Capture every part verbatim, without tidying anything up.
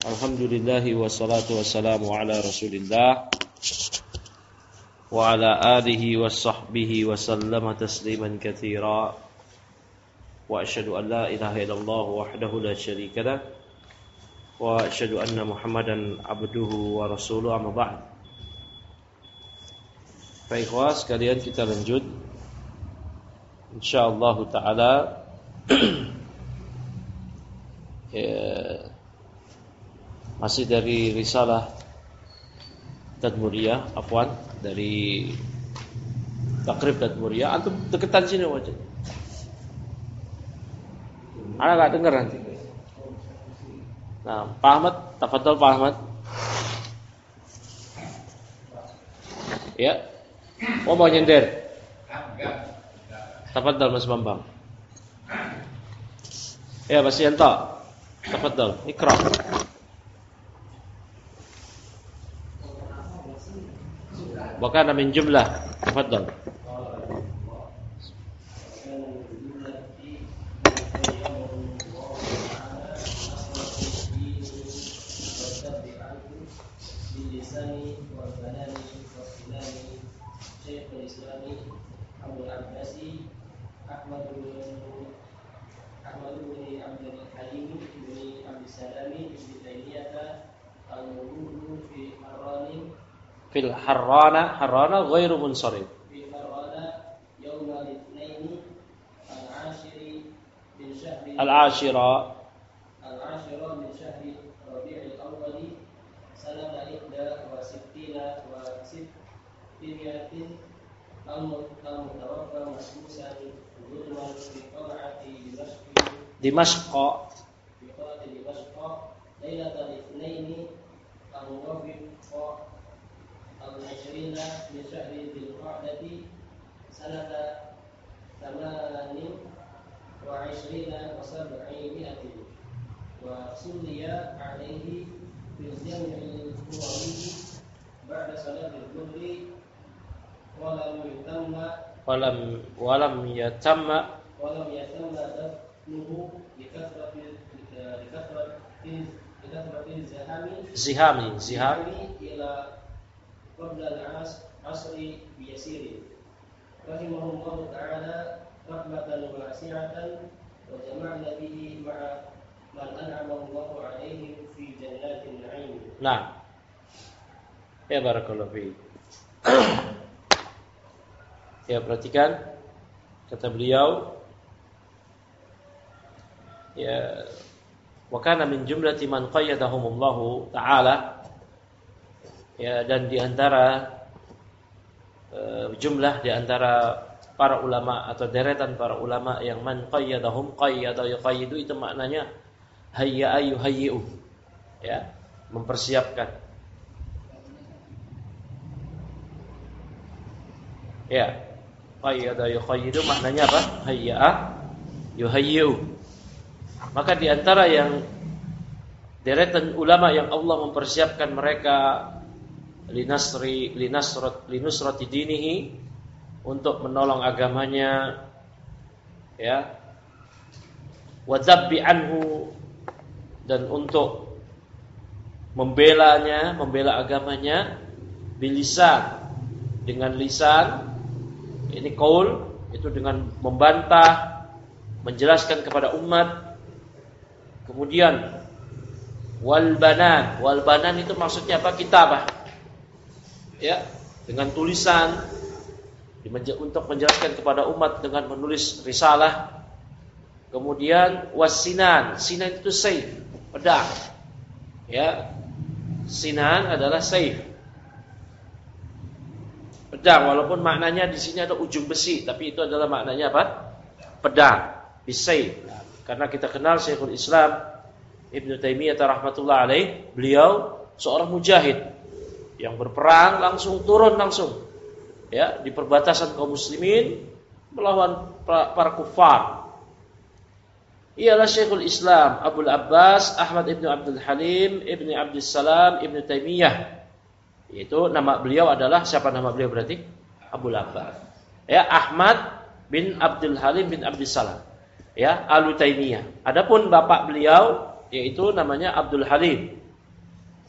Alhamdulillahi wassalatu wassalamu ala rasulillah wa ala alihi wa sahbihi wa sallama tasliman katsira wa asyhadu an la ilaha illallah wahdahu la syarika lah wa asyhadu anna muhammadan abduhu wa rasuluhu amma ba'd. Baik, ikhwah sekalian, kita lanjut insyaallah taala ya, masih dari risalah Tadmuriyah, afwan, dari takrib Tadmuriyah. Antum deketan sini wajah. Ana enggak dengar nanti. Nah, Pak Ahmad, tafadhol Pak Ahmad. Ya. Oh, mau nyender. Tafadhol Mas Bambang. Ya, Mas Yanto. Tafadhol, Ikra. Wakana min jumlah, tafadhal. Fil harrana, harrana ghairu munsharif. Fil harrana yawmal itsnaini al-ashiri min syahri al-ashira al-ashira min syahri rabi'il awwal sanata ihda wa sittina wa sittiniyatin al-mutawaffa masmusan zulman fi qal'ati dimashq dimashq fi qal'ati dimashq lailatal itsnaini al-muwafiq al-ashrin min syahri dzulqa'dah sanata thamanin wa ishrina wa sab'imi'atin wa sulliya 'alaihi fi jami'il qur'ani ba'da salatil dhuhri wa lam yutamma wa lam wa lam yatamma wa lam yatamma dafnuhu bi kathrati bi kathrati bi kathrati zihami zihami zihami ila qabla al-'asri bi yasirin rahimahullahu ta'ala rahmatan wasi'atan wa jama'na bihi ma'a man an'ama Allahu 'alaihim fi jannatin na'im. Nah. Ya, barakallahu fiik. Ya, perhatikan kata beliau, ya, wa kana min jumlati man qayyadahumullahu ta'ala. Ya, dan di antara e, jumlah di antara para ulama atau deretan para ulama yang man qayyadahum, qayyada yuqayyidu, itu maknanya hayya ayyuhayyu, ya, mempersiapkan. Ya, qayyada yuqayyidu maknanya apa? Hayya yuhayyu. Maka di antara yang deretan ulama yang Allah mempersiapkan mereka linasri linasrat linusrati dinihi, untuk menolong agamanya, ya, wa dzabbi anhu, dan untuk membelanya, membela agamanya, bilisan, dengan lisan, ini qaul, itu dengan membantah, menjelaskan kepada umat. Kemudian wal banan, wal banan itu maksudnya apa? Kitabah, ya, dengan tulisan, untuk menjelaskan kepada umat dengan menulis risalah. Kemudian wasinan, sinan itu saif, pedang, ya, sinan adalah saif, pedang, walaupun maknanya di sini ada ujung besi, tapi itu adalah maknanya apa? Pedang, bisaif. Karena kita kenal Syekhul Islam Ibnu Taimiyah rahmatullah alaih, beliau seorang mujahid yang berperang langsung turun langsung, ya, di perbatasan kaum muslimin melawan para kufar. Ialah Syekhul Islam Abul Abbas Ahmad Ibnu Abdul Halim Ibnu Abdus Salam Ibnu Taimiyah. Yaitu nama beliau adalah, siapa nama beliau berarti? Abul Abbas. Ya, Ahmad bin Abdul Halim bin Abdus Salam. Ya, Al-Taimiyah. Adapun bapak beliau yaitu namanya Abdul Halim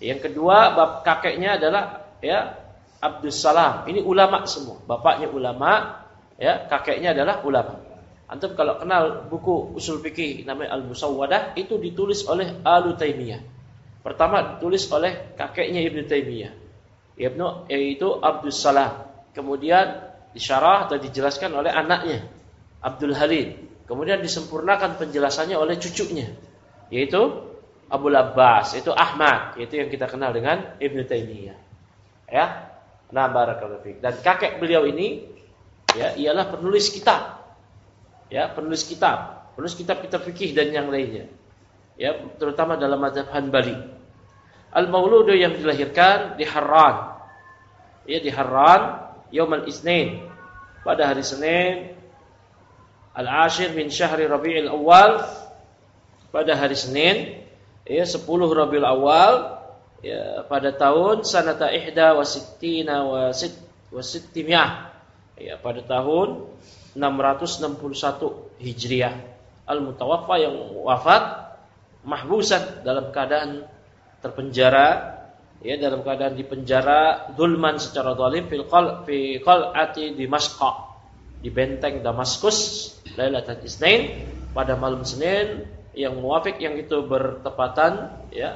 Yang kedua, bap kakeknya adalah ya Abdus Salam. Ini ulama semua. Bapaknya ulama, ya, kakeknya adalah ulama. Antum kalau kenal buku usul fikih namanya Al-Musawwadah, itu ditulis oleh Alu Taimiyah. Pertama ditulis oleh kakeknya Ibnu Taimiyah. Ibnu yaitu Abdus Salam. Kemudian disyarah atau dijelaskan oleh anaknya Abdul Halim. Kemudian disempurnakan penjelasannya oleh cucunya, yaitu Abul Abbas, yaitu Ahmad, yaitu yang kita kenal dengan Ibnu Taimiyah. Ya. Nah, barakallahu fiik. Dan kakek beliau ini ya ialah penulis kitab. Ya, penulis kitab, penulis kitab-kitab fikih dan yang lainnya. Ya, terutama dalam mazhab Hanbali. Al-Mauludu yang dilahirkan di Harran. Ya, di Harran Yaumul Isnin, pada hari Senin Al-Ashir min Syahri Rabiul Awal, pada hari Senin ya sepuluh Rabiul Awal ya pada tahun sanata ihda wa sittina wa sit wa sittimiyah ya pada tahun enam ratus enam puluh satu Hijriah. Al-Mutawaffa yang wafat mahbusan dalam keadaan terpenjara, ya dalam keadaan dipenjara zulman secara zalim fil qal fi qal'ati Dimashq, di benteng Damaskus, Lailatul Isnin, pada malam Senin yang muafik yang itu bertepatan ya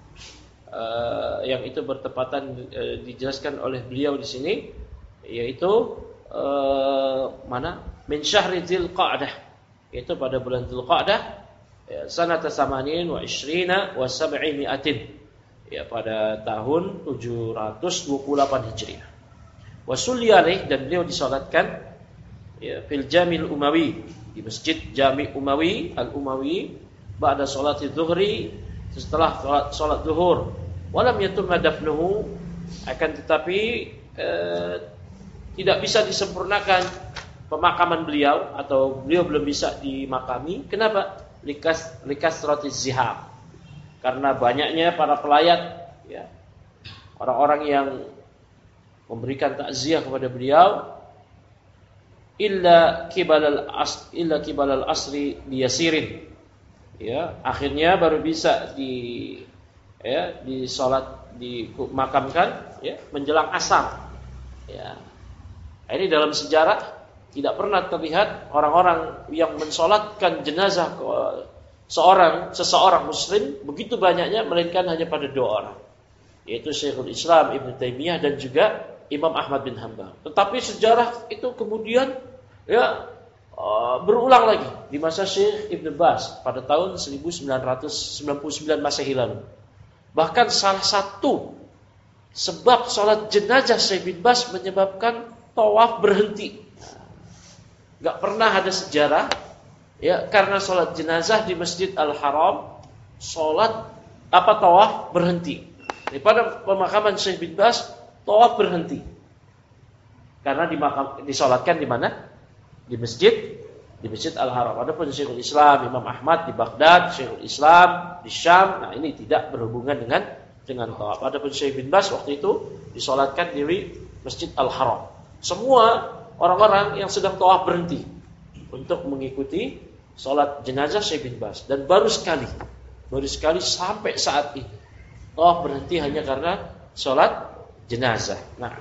uh, yang itu bertepatan uh, dijelaskan oleh beliau di sini, yaitu uh, mana min syahri Dzulqa'dah, yaitu pada bulan Dzulqa'dah ya, sanata samanin wa ishrina wa sab'i mi'atin, ya pada tahun tujuh ratus dua puluh delapan Hijriah. Wa sulliyalih, dan beliau disalatkan ya fil Jamil Umawi, di Masjid Jami Umawi Al-Umawi ba'da salati zuhri, setelah salat salat zuhur. Walam yatumma dafnuhu, akan tetapi eh, tidak bisa disempurnakan pemakaman beliau, atau beliau belum bisa dimakami. Kenapa? Likas likasratiz zihab, karena banyaknya para pelayat ya, orang-orang yang memberikan takziah kepada beliau. Illa kibalal as illa kibalal asri biyasirin, ya akhirnya baru bisa di ya di salat dimakamkan ya menjelang asar. Ya, ini dalam sejarah tidak pernah terlihat orang-orang yang mensolatkan jenazah ke seorang seseorang muslim begitu banyaknya, melainkan hanya pada dua orang, yaitu Syekhul Islam Ibnu Taimiyah dan juga Imam Ahmad bin Hanbal. Tetapi sejarah itu kemudian ya uh, berulang lagi di masa Syekh Ibn Baz pada tahun seribu sembilan ratus sembilan puluh sembilan Masehi lalu. Bahkan salah satu sebab salat jenazah Syekh Ibn Baz menyebabkan tawaf berhenti. Gak pernah ada sejarah ya karena salat jenazah di Masjid Al-Haram salat apa tawaf berhenti. Di pada pemakaman Syekh Ibn Baz tawaf berhenti. Karena dimakam disalatkan di mana? Di masjid, di Masjid Al-Haram. Adapun Syekhul Islam Imam Ahmad di Baghdad, Syekhul Islam di Syam, nah ini tidak berhubungan dengan dengan tawaf. Adapun Syekh bin Baz waktu itu disalatkan di Masjid Al-Haram. Semua orang-orang yang sedang tawaf berhenti untuk mengikuti salat jenazah Syekh bin Baz, dan baru sekali, baru sekali sampai saat ini tawaf berhenti hanya karena salat jenazah. Nah,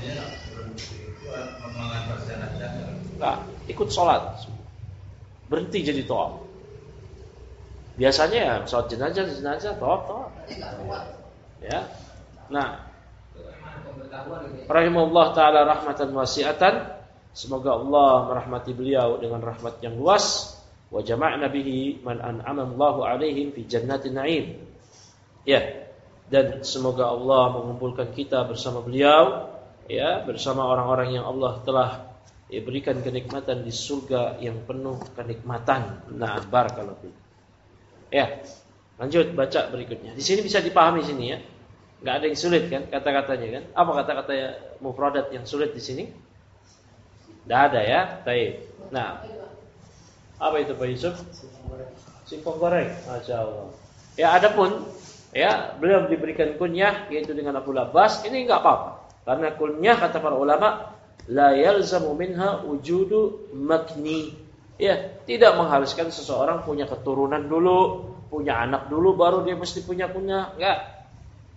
nah, ikut sholat berhenti jadi tawaf. Biasanya ya sholat jenazah jenazah tawaf tawaf. Ya, nah, rahimahullah taala rahmatan wasi'atan. Semoga Allah merahmati beliau dengan rahmat yang luas. Wa jama'na bihi man an'ama Allahu alaihim fi jannatin na'im. Ya, dan semoga Allah mengumpulkan kita bersama beliau, ya bersama orang-orang yang Allah telah ya, berikan kenikmatan di surga yang penuh kenikmatan. Nah, barakallahu fiik. Ya, lanjut baca berikutnya. Di sini bisa dipahami sini ya. Enggak ada yang sulit kan kata-katanya kan? Apa kata-kata mufradat yang sulit di sini? Enggak ada ya. Baik. Nah, apa itu Pak Yusuf? Singkong goreng. Masya Allah. Ya, adapun ya beliau diberikan kunyah yaitu dengan Abu Abbas, ini enggak apa-apa. Karena kunyah kata para ulama la yalzamu minha wujudu makni. Ya, tidak mengharuskan seseorang punya keturunan dulu, punya anak dulu baru dia mesti punya kunyah. Enggak.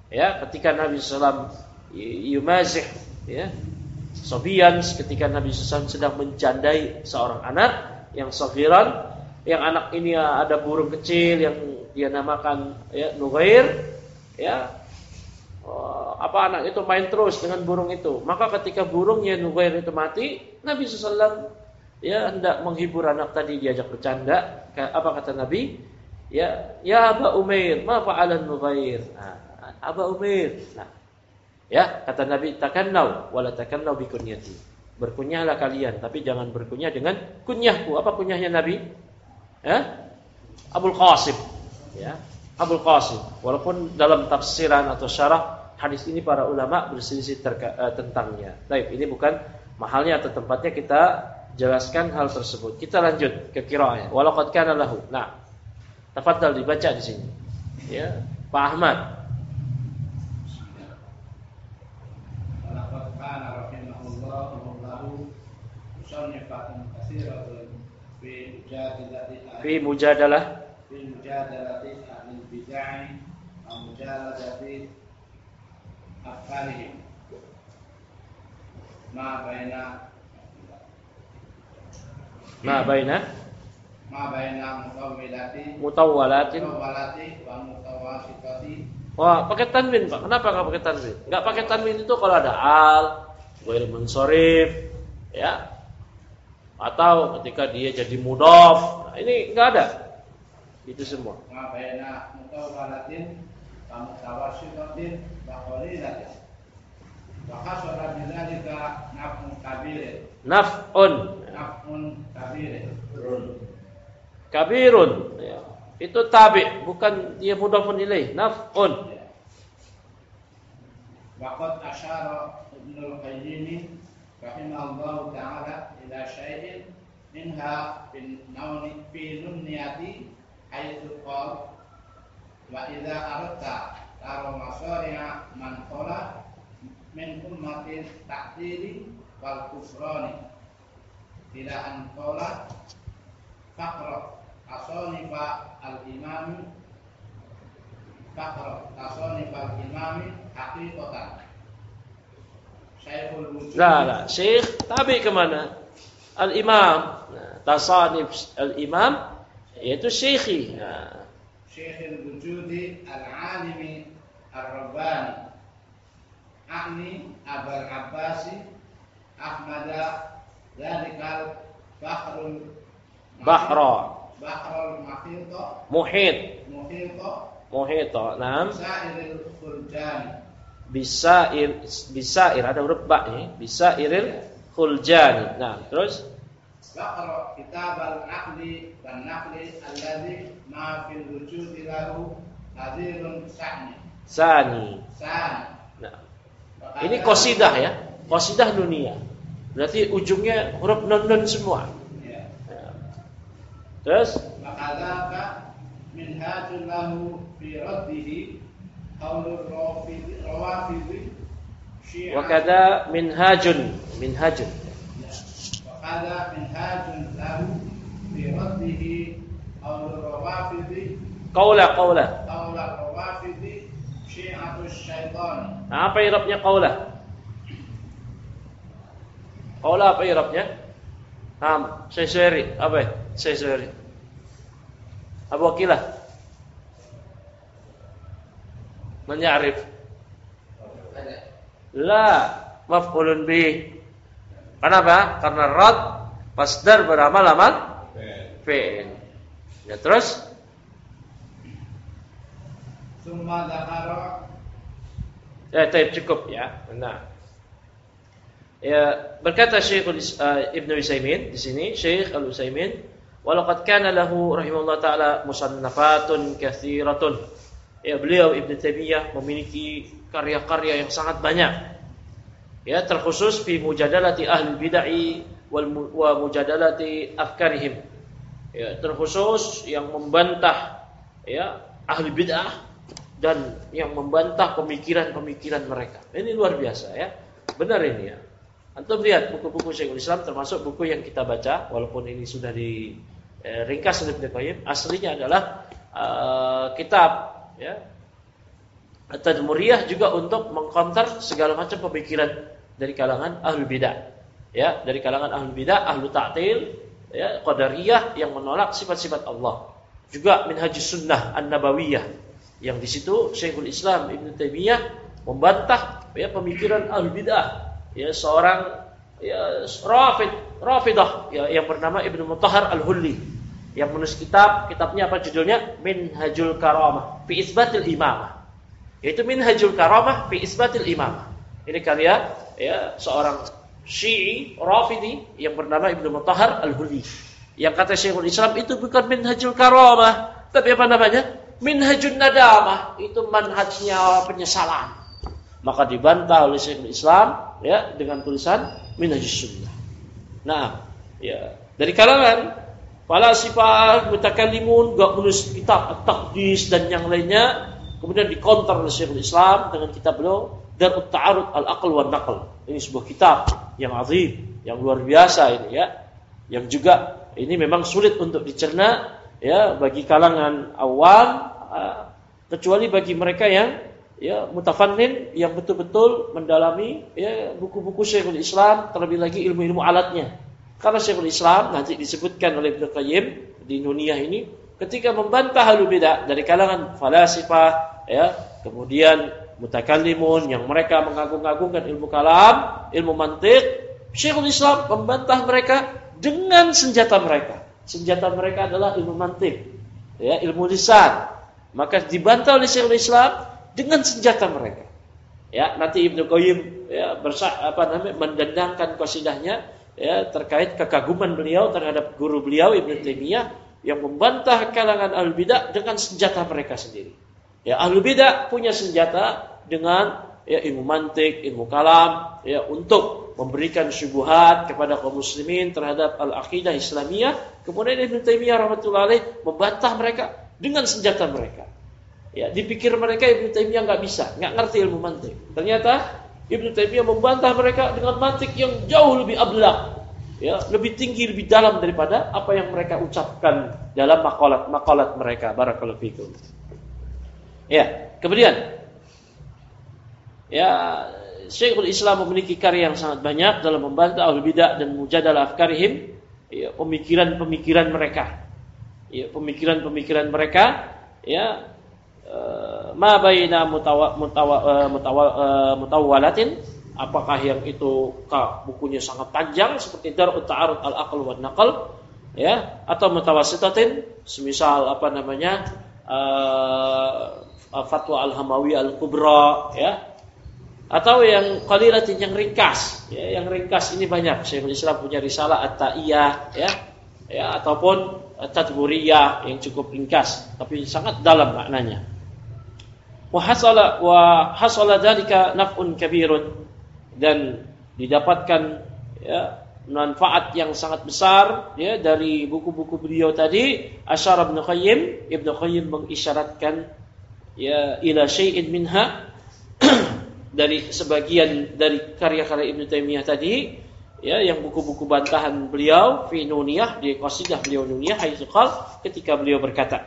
Ya, ketika Nabi sallallahu alaihi wasallam yumazih ya, Sobian, ketika Nabi sallallahu alaihi wasallam sedang menjandai seorang anak yang saghiran, yang anak ini ada burung kecil yang dia namakan ya Nughair, ya. Apa anak itu main terus dengan burung itu. Maka ketika burungnya Nughair itu mati, Nabi sallallahu alaihi wasallam ya hendak menghibur anak tadi, diajak bercanda. Apa kata Nabi? Ya, ya Aba Umair, ma fa'alan Nughair. Nah, Aba Umair. Nah, ya, kata Nabi, takannau wala takannau bi kunyati. Berkunyahlah kalian, tapi jangan berkunyah dengan kunyahku. Apa kunyahnya Nabi? Ya? Abul Qasim. Ya, Abul Qasim. Walaupun dalam tafsiran atau syarah hadis ini para ulama berselisih terka- uh, tentangnya. Baik, ini bukan mahalnya atau tempatnya kita jelaskan hal tersebut. Kita lanjut ke qiraahnya. Walaqad kana lahu. Nah, tafadhal dibaca di sini. Ya, Pak Ahmad. Walaqad kana rahimahullahu lahu musannifatun katsiratun fi mujadalati Fi mujadalah fi mujadalati ahli bid'ah wa mujaladati afkalihim ma baina ma baina ma baina mutawwilati mutawwalatin. mutawwalati wa mutawasitati. Wah, pakai tanwin, Pak. Kenapa enggak pakai tanwin? Enggak pakai tanwin itu kalau ada al, ghair munsharif, ya. Atau ketika dia jadi mudhaf. Nah, ini enggak ada. Itu semua. Ma baina mutawwalatin wa mutawasitatin wa qalilatin. Wa hasara bidzalika naf'un kabir. Naf'un. Naf'un kabir. Kabirun. Ya. Itu tabi, bukan dia mudhafun ilaih. Naf'un. Waqad asyara Ibnul Qayyim rahimahullahu ta'ala ila syai'in minha bin nauni fi nunniyati haitsu qala wa idza aradta taro masari'a man qala min ummatin ta'dili wal kufrani ila an qala faqra asanifa al-imami faqra asanifa al-imami haqiqatan Syekhul Wujud. Lah, lah. Syekh tabi kemana? Al-Imam. Nah, tasanif al-Imam yaitu syekhi. Nah. Syekhul Wujudi al-alimi ar-rabbani A'ni Abul Abbasi Ahmada Zalikal Bahrul Bahra. Bahrul Mahito Muhit. Muhito Muhita. Naam. Sa'iril Khurjani Bisair, bisair ada huruf ba nih. Bisairil khuljani. Nah, terus Baqara kitab al-aqli dan naqli alladhi ma fil wujudi lahu hadirun sa'ni sani. sa'ni. Nah, ini qasidah ya. Qasidah dunia. Berarti ujungnya huruf nun-nun semua. Ya. Nah. Terus Makadzaka minhajul lahu fi raddihi qaulur rafidhi rawafidhi syiah. wa kada minhajun, minhajun. Wakada minhajun lahu fi raddihi qaulur rawafidhi Qaula qaula. qaulur rawafidhi syi'atus syaitan. Nah, apa i'rabnya qaula? Qaula apa i'rabnya? Ham, Syaisari, apa ya? Syaisari. Abu Wakilah. Man ya'rif? La, maf'ulun bih. Kenapa? Karena rad masdar beramal amal fi'il. Ya, terus Summa dzakara. ya, taib cukup ya. Nah. Ya, berkata Syekh uh, Ibnu Utsaimin di sini, Syekh Al-Utsaimin, walaqad kana lahu rahimahullah taala musannafatun katsiratun. Ya, beliau Ibnu Taimiyah memiliki karya-karya yang sangat banyak. Ya, terkhusus fi mujadalati ahli bid'ah wal wa mujadalati afkarihim. Ya, terkhusus yang membantah ya ahli bid'ah dan yang membantah pemikiran-pemikiran mereka. Ini luar biasa ya. Benar ini ya. Antum lihat buku-buku Syekhul Islam termasuk buku yang kita baca walaupun ini sudah di eh, ringkas oleh Ibnu Qayyim, aslinya adalah uh, kitab ya At-Tadmuriyah juga untuk mengcounter segala macam pemikiran dari kalangan ahlul bidah. Ya, dari kalangan ahlul bidah, ahlu ta'til, ya, qadariyah yang menolak sifat-sifat Allah. Juga Minhajus Sunnah An-Nabawiyah yang di situ Syekhul Islam Ibnu Taimiyah membantah ya pemikiran ahlul bidah. Ya, seorang ya Rafid, Rafidah ya, yang bernama Ibnu Mutahhar Al-Hulli yang menulis kitab, kitabnya apa judulnya? Minhajul Karamah fi Isbatil Imamah. Yaitu Minhajul Karamah fi Isbatil Imamah. Ini karya ya seorang Syi'i Rafidi yang bernama Ibnu Mutahhar Al-Hulli. Yang kata Syekhul Islam itu bukan Minhajul Karamah, tapi apa namanya? Minhajun Nadamah. Itu manhajnya penyesalan. Maka dibantah oleh Syekhul Islam ya dengan tulisan Minhajus Sunnah. Nah, ya dari kalangan falasifah mutakallimun gak menulis kitab At-Taqdis dan yang lainnya, kemudian dikonter oleh Syekhul Islam dengan kitab beliau Darut Ta'arud Al-Aql wan Naql. Ini sebuah kitab yang azim, yang luar biasa ini ya. Yang juga ini memang sulit untuk dicerna ya bagi kalangan awam, kecuali bagi mereka yang ya mutafannin, yang betul-betul mendalami ya buku-buku Syekhul Islam, terlebih lagi ilmu-ilmu alatnya. Karena Syekhul Islam nanti disebutkan oleh Ibnu Qayyim di Nuniyah ini ketika membantah ahlul bidah dari kalangan falasifah ya, kemudian mutakallimun yang mereka mengagung-agungkan ilmu kalam, ilmu mantiq, Syekhul Islam membantah mereka dengan senjata mereka. Senjata mereka adalah ilmu mantiq, ya, ilmu lisan. Maka dibantah oleh Syekhul Islam dengan senjata mereka. Ya, nanti Ibnu Qayyim ya bersa apa namanya mendendangkan qasidahnya ya terkait kekaguman beliau terhadap guru beliau Ibnu Taimiyah yang membantah kalangan ahlul bidah dengan senjata mereka sendiri. Ya, ahlul bidah punya senjata dengan ya ilmu mantik, ilmu kalam ya untuk memberikan syubhat kepada kaum muslimin terhadap al-aqidah Islamiyah. Kemudian Ibnu Taimiyah rahmatullahi alaih membantah mereka dengan senjata mereka. Ya, dipikir mereka Ibnu Taimiyah enggak bisa, enggak ngerti ilmu mantik. Ternyata Ibnu Taimiyah membantah mereka dengan mantik yang jauh lebih ablaq. Ya, lebih tinggi, lebih dalam daripada apa yang mereka ucapkan dalam makalat-makalat mereka. Barakallahu fikum. Ya, kemudian ya Syekhul Islam memiliki karya yang sangat banyak dalam membantah ahlul bidah dan mujadalah afkarihim, ya, pemikiran-pemikiran mereka. Ya, pemikiran-pemikiran mereka ya uh, ma baina mutawa mutawa mutawa mutawwalatin, apakah yang itu kah, bukunya sangat panjang seperti Darut Ta'arud Al-Aql wan Naql ya, atau mutawassitatin semisal apa namanya uh, Fatwa Al-Hamawi Al-Kubra ya, atau yang qalilatin, yang ringkas ya, yang ringkas ini banyak. Syekhul Islam punya risalah At-Ta'iyah ya, ya ataupun At-Tadmuriyah yang cukup ringkas tapi sangat dalam maknanya. Wa hasala wa hasala dzalika naf'un kabirun, dan didapatkan ya manfaat yang sangat besar ya dari buku-buku beliau tadi. Asyara Ibnu Qayyim, Ibnu Qayyim mengisyaratkan ya ila syai'in minha dari sebagian dari karya-karya Ibnu Taimiyah tadi ya, yang buku-buku bantahan beliau fi Nuniyah, di qasidah beliau Nuniyah, haitsu qal, ketika beliau berkata,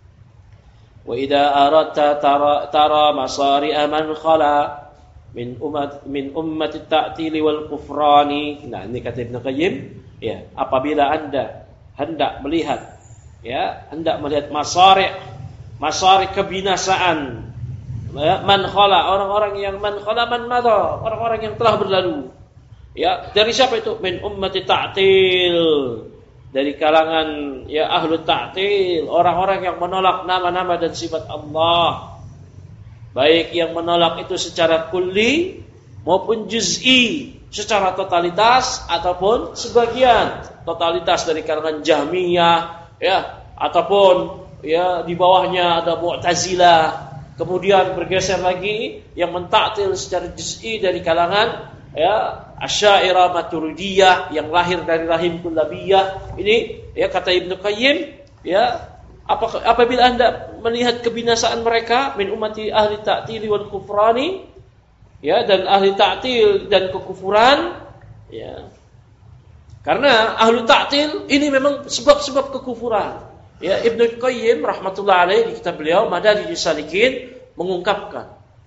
wa idza aradta tara, tara masari'a man khala min ummat min ummati ta'tili wal kufrani. Nah, ini kata Ibnu Qayyim ya, apabila Anda hendak melihat ya, hendak melihat masari' masari kebinasaan ya, man khala, orang-orang yang man khala man madha, orang-orang yang telah berlalu ya, dari siapa itu? Min ummati ta'til, dari kalangan ya ahlu ta'til, orang-orang yang menolak nama-nama dan sifat Allah, baik yang menolak itu secara kulli maupun juz'i, secara totalitas ataupun sebagian totalitas, dari kalangan Jahmiyah ya, ataupun ya di bawahnya ada Mu'tazilah, kemudian bergeser lagi yang mentaktil secara juz'i dari kalangan ya Asy'ariyah Maturidiyah yang lahir dari rahim kullabiyah. Ini ya kata Ibnu Qayyim ya, apabila Anda melihat kebinasaan mereka min ummati ahli ta'tili wal kufrani ya, dan ahli ta'til dan kekufuran ya, karena ahli ta'til ini memang sebab-sebab kekufuran. Ya, Ibnu Qayyim rahmatullah alaih di kitab beliau Madarijus Salikin mengungkapkan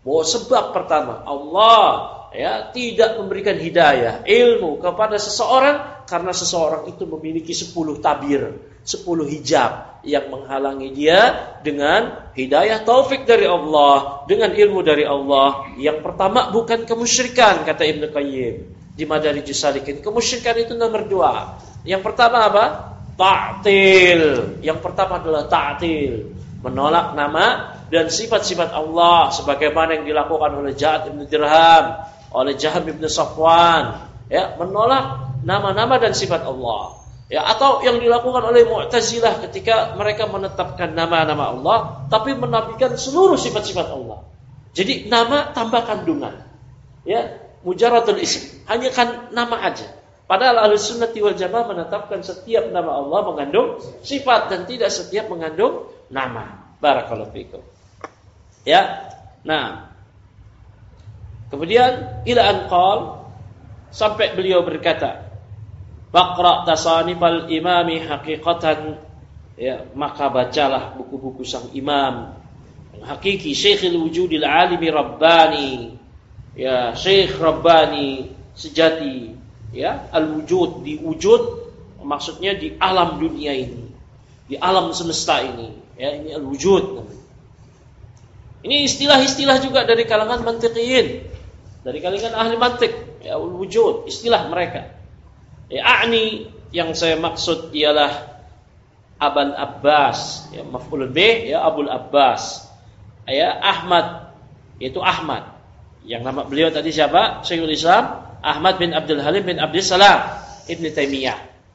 Bahwa sebab pertama Allah ya tidak memberikan hidayah, ilmu kepada seseorang karena seseorang itu memiliki sepuluh tabir, sepuluh hijab yang menghalangi dia dengan hidayah taufik dari Allah, dengan ilmu dari Allah. Yang pertama bukan kemusyrikan, kata Ibnu Qayyim di Madarijus Salikin. Kemusyrikan itu nomor dua. Yang pertama apa? Ta'til. Yang pertama adalah ta'til, menolak nama dan sifat-sifat Allah sebagaimana yang dilakukan oleh Ja'ad bin Dirham, oleh Jaham bin Safwan, ya, menolak nama-nama dan sifat Allah. Ya, atau yang dilakukan oleh Mu'tazilah ketika mereka menetapkan nama-nama Allah tapi menafikan seluruh sifat-sifat Allah. Jadi nama tambah kandungan. Ya, mujarradul ism, hanya kan nama aja. Padahal Ahlus Sunnah wal Jamaah menetapkan setiap nama Allah mengandung sifat dan tidak setiap mengandung nama. Barakallahu fikum. Ya. Nah, kemudian ila an qal, sampai beliau berkata, "Faqra tasanifal imami haqiqatan," ya, maka bacalah buku-buku sang imam yang hakiki, Syekhul Wujudil Alimi Rabbani, ya, Syekh Rabbani sejati, ya, al-wujud, di wujud maksudnya di alam dunia ini, di alam semesta ini, ya, ini al-wujud. Ini istilah-istilah juga dari kalangan mantiqiyin, dari kalangan ahli mantik, ya, al-wujud, istilah mereka. Ya, a'ni, yang saya maksud ialah Abul Abbas, ya, maf'ulun bih, ya, Abul Abbas, ya, Ahmad, yaitu Ahmad. Yang nama beliau tadi siapa? Syekhul Islam Ahmad bin Abdul Halim bin Abdul Salam Ibn Taimiyah.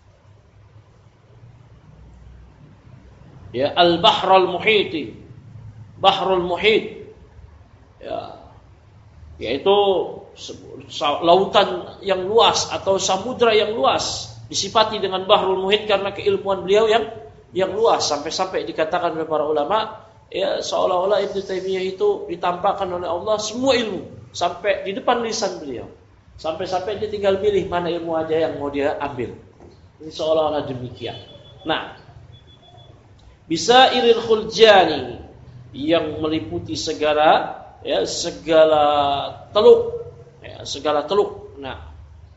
Ya, Al-Bahrul Muhiti, Bahrul Muhit, ya, yaitu lautan yang luas atau samudra yang luas, disifati dengan Bahrul Muhit karena keilmuan beliau yang yang luas, sampai-sampai dikatakan oleh para ulama, ya, seolah-olah Ibn Taimiyah itu ditampakkan oleh Allah semua ilmu sampai di depan lisan beliau. Sampai-sampai dia tinggal pilih mana ilmu aja yang mau dia ambil. Ini seolah-olah demikian. Nah, bisa Iril Khuljani, yang meliputi segala, ya, segala teluk, ya, segala teluk. Nah,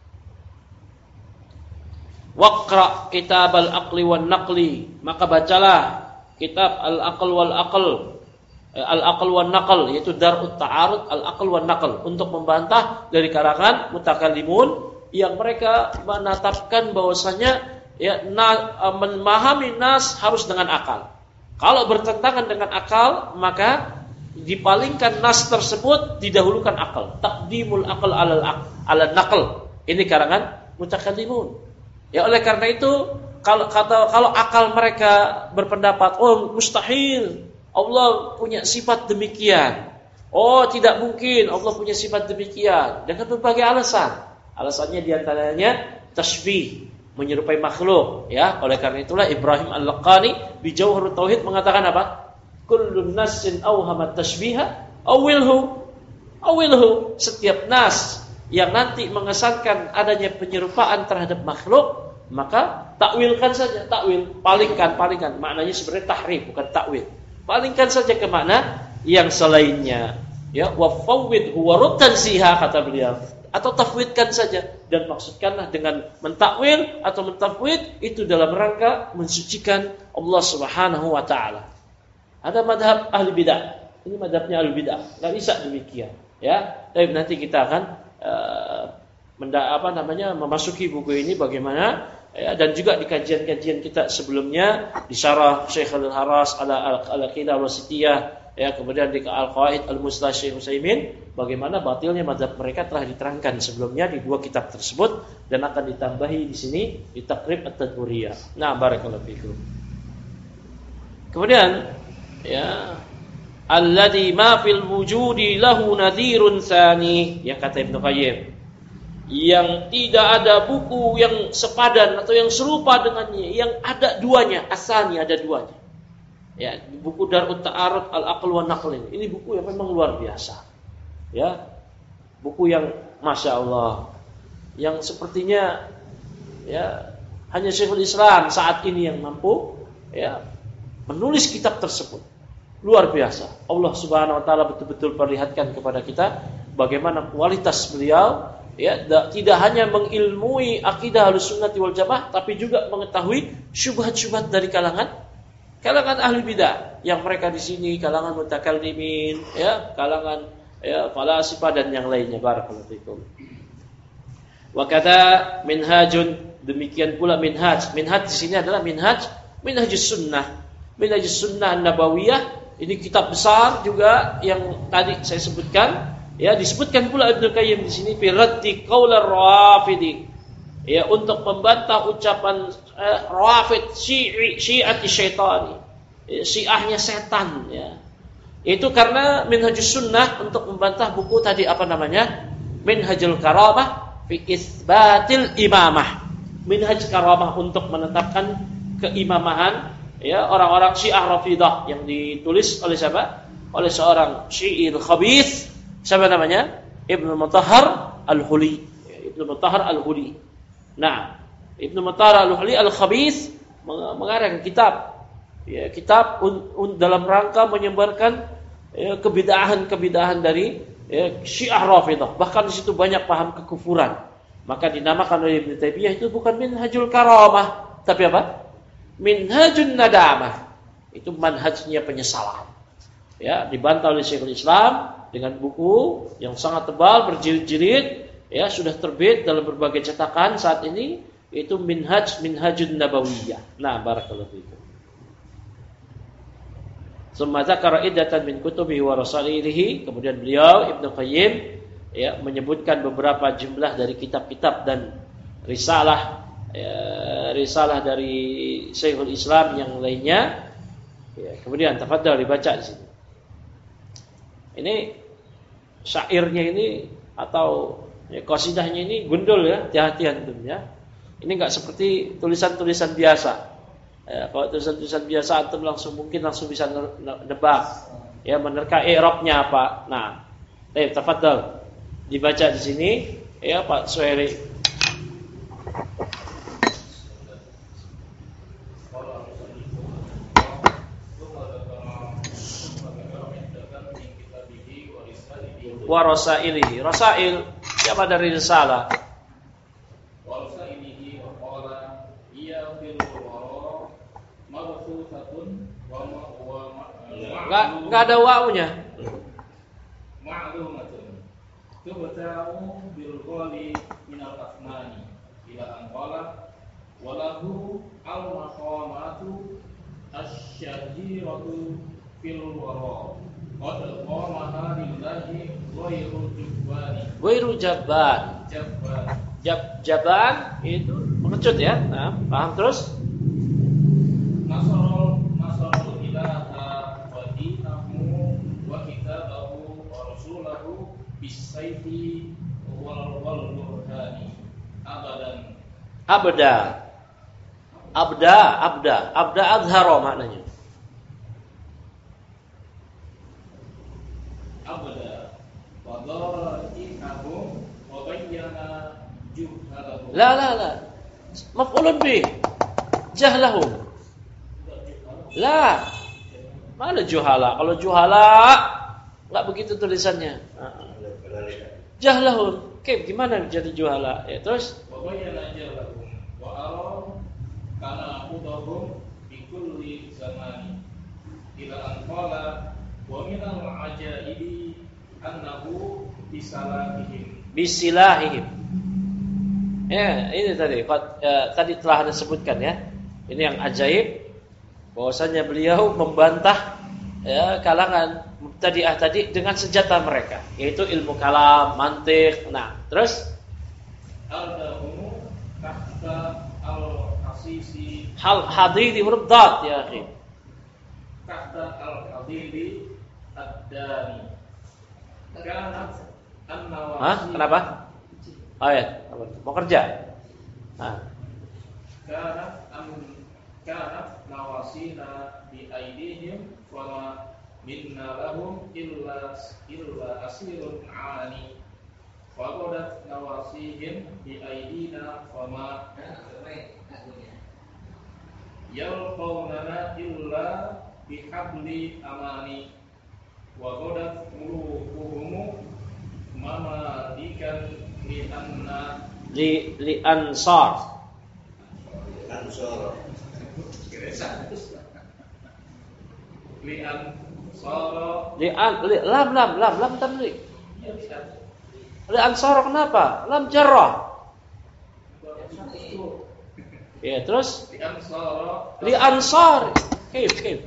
waqra kitab al-aqli wan naqli, maka bacalah kitab al-aql wal aql, al-aql wan naql, yaitu dar'ut ta'arud al-aql wan naql, untuk membantah dari kalangan mutakallimun yang mereka menetapkan bahwasanya, ya, na, memahami nas harus dengan akal. Kalau bertentangan dengan akal, maka dipalingkan nas tersebut, didahulukan akal. Taqdimul aql alal alal naql. Ini karangan mutakallimun. Ya, oleh karena itu kalau kata kalau akal mereka berpendapat, oh mustahil Allah punya sifat demikian, oh tidak mungkin Allah punya sifat demikian, dengan berbagai alasan. Alasannya diantaranya tasbih, menyerupai makhluk, ya. Oleh karena itulah Ibrahim Al-Laqani di Jauharut Tauhid mengatakan apa? Kullun nassin awhamat tashbiha awilhu awilhu, setiap nas yang nanti mengesankan adanya penyerupaan terhadap makhluk, maka takwilkan saja, takwil, palingkan, palingkan. Maknanya sebenarnya tahrif, bukan takwil. Palingkan saja ke makna yang selainnya. Ya, wa fawwidhu wa ruddan siha, kata beliau. Atau tafwidkan saja dan maksudkanlah dengan mentakwil atau mentafwid itu dalam rangka mensucikan Allah Subhanahu wa taala. Ada madhab ahli bidah. Ini madhabnya ahli bidah. Enggak bisa demikian, ya. Tapi nanti kita akan uh, menda, apa namanya memasuki buku ini bagaimana, ya, dan juga di kajian-kajian kita sebelumnya di syarah Syekh Al-Haras ala Al-Aqidah Al-Wasithiyah, ya, kemudian di Al-Qawaid Al-Muslah Syekh Utsaimin, bagaimana batilnya mazhab mereka telah diterangkan sebelumnya di dua kitab tersebut dan akan ditambahi di sini di Taqrib At-Tadmuriyah. Nah, barakallahu fikum. Kemudian, ya, alladzi ma fil wujudi lahu nadhirun tsani, ya, kata Ibnu Qayyim, yang tidak ada buku yang sepadan atau yang serupa dengannya, yang ada duanya, asani ada duanya. Ya, buku Darut Ta'arud Al-Aql wa Naql ini. Ini buku yang memang luar biasa. Ya. Buku yang Masya Allah, yang sepertinya, ya, hanya Syekhul Islam saat ini yang mampu, ya, menulis kitab tersebut. luar biasa. Allah Subhanahu wa taala betul-betul perlihatkan kepada kita bagaimana kualitas beliau, ya, tidak hanya mengilmui akidah Ahlussunnah wal Jamaah tapi juga mengetahui syubhat-syubhat dari kalangan kalangan ahli bidah yang mereka di sini kalangan mutakallimin, ya, kalangan ya falasifah dan yang lainnya. Barakallahu fikum. Wa kata minhajun, demikian pula minhaj. Minhaj di sini adalah minhaj minhajus sunnah. Minhajus sunnah nabawiyah, ini kitab besar juga yang tadi saya sebutkan, ya, disebutkan pula Ibnu Qayyim di sini fi raddi qaular rawafidi, ya, untuk membantah ucapan eh, rawafid syi'i syi'ati syaitani, ya, syiahnya setan, ya. Itu karena minhajus sunnah untuk membantah buku tadi apa namanya? Minhajul karamah fi isbatil imamah. Minhaj karamah untuk menetapkan keimamahan, ya, orang-orang Syiah Rafidah yang ditulis oleh siapa? Oleh seorang Syi'il khabith. Siapa namanya? Ibnu Mutahhar Al-Huli. Ibnu Mutahhar Al-Huli. Nah, Ibnu Mutahhar Al-Huli Al-Khabith mengarang kitab, ya, kitab un, un, dalam rangka menyebarkan, ya, kebidahan-kebidahan dari, ya, Syiah Rafidah. Bahkan di situ banyak paham kekufuran. Maka dinamakan oleh Ibnu Taimiyah itu bukan minhajul karamah, tapi apa? Minhajun nadamah. Itu manhajnya penyesalan. Ya, dibantah oleh Syekhul Islam dengan buku yang sangat tebal berjilid-jilid, ya, sudah terbit dalam berbagai cetakan saat ini, itu Minhaj Minhajun Nabawiyah. Nah, barakallahu fikum. Summa dzakara iddatan min kutubihi wa rasailihi, kemudian beliau Ibnu Qayyim, ya, menyebutkan beberapa jumlah dari kitab-kitab dan risalah, ya, risalah dari Syekhul Islam yang lainnya. Ya, kemudian tafadhal dibaca di sini. Ini syairnya ini atau, ya, qasidahnya ini gundul, ya, hati-hati antum, ya. Ini enggak seperti tulisan-tulisan biasa. Ya, kalau tulisan-tulisan biasa antum langsung mungkin langsung bisa nebak, ya, menerka i'rabnya apa. Nah, baik, tafadhal dibaca di sini, ya, Pak Suhairi. Wa rasailihi. Rasail siapa dari risalah? Wa rasailihi wa qala iya fil wara mabsusatun wa wa enggak enggak ada wa'unya. Ma'lumatun tubta'u bil qali min al asmani ila an qala wa lahu al maqamatu asy-syahiratu fil wara qad qamaha lillahi ghairu jabbani. Ghairu jabban. Jabban. Jab jaban itu mengecut, ya. Nah, paham terus? Nasrul nasrul ilaha wa dinahu wa kitabahu wa rasulahu bisayfi wal wal burhani abadan. Abda. Abda, abda, abda azhara maknanya. Abda wa dara'ihu wa bayyana juhalahu. La la la. Maf'ulun bih. Jahlahum. La. Mana juhala? Kalau juhala enggak begitu tulisannya. Jahlahum. Kayak gimana jadi juhala? Ya, terus Wa bayyana jahlahum wa ara kana qudahum bi kulli zamani ila an qala wa min al-ajaibi annahu bisalahihim. bisilahihim. Ya, ini tadi ya, tadi telah Anda sebutkan, ya. Ini yang ajaib, bahwasanya beliau membantah, ya, kalangan mubtadi'ah tadi dengan senjata mereka, yaitu ilmu kalam, mantik. Nah, terus Al-dahu tahta al-hasisi hal hadidi huruf dad, ya akhi. tahta al-hadidi ad-dani. Kana an-nawasi. Hah? Kenapa? Oh ya, mau kerja. Nah, Kana am kana nawasina bi aidihim wa minna lahum illa illa asirun ani. Wa qadat nawasihim bi aidina fama yalqawna illa bihabli amani wa qadat mulukuhum mamadikan li anna li li ansar ansar li ansara li an li, lam lam lam lam tamlik li ansar kenapa lam jarrah ya terus li ansara li ansar kif kif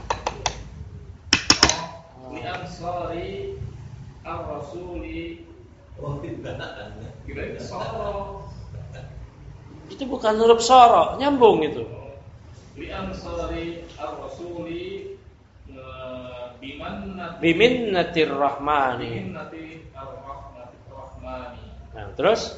li ansari ar-rasuli oh tidak kira sara itu bukan huruf sara nyambung itu li ansari ar-rasuli bimannati biminnatir rahmani biminnati ar-rahmani. nah terus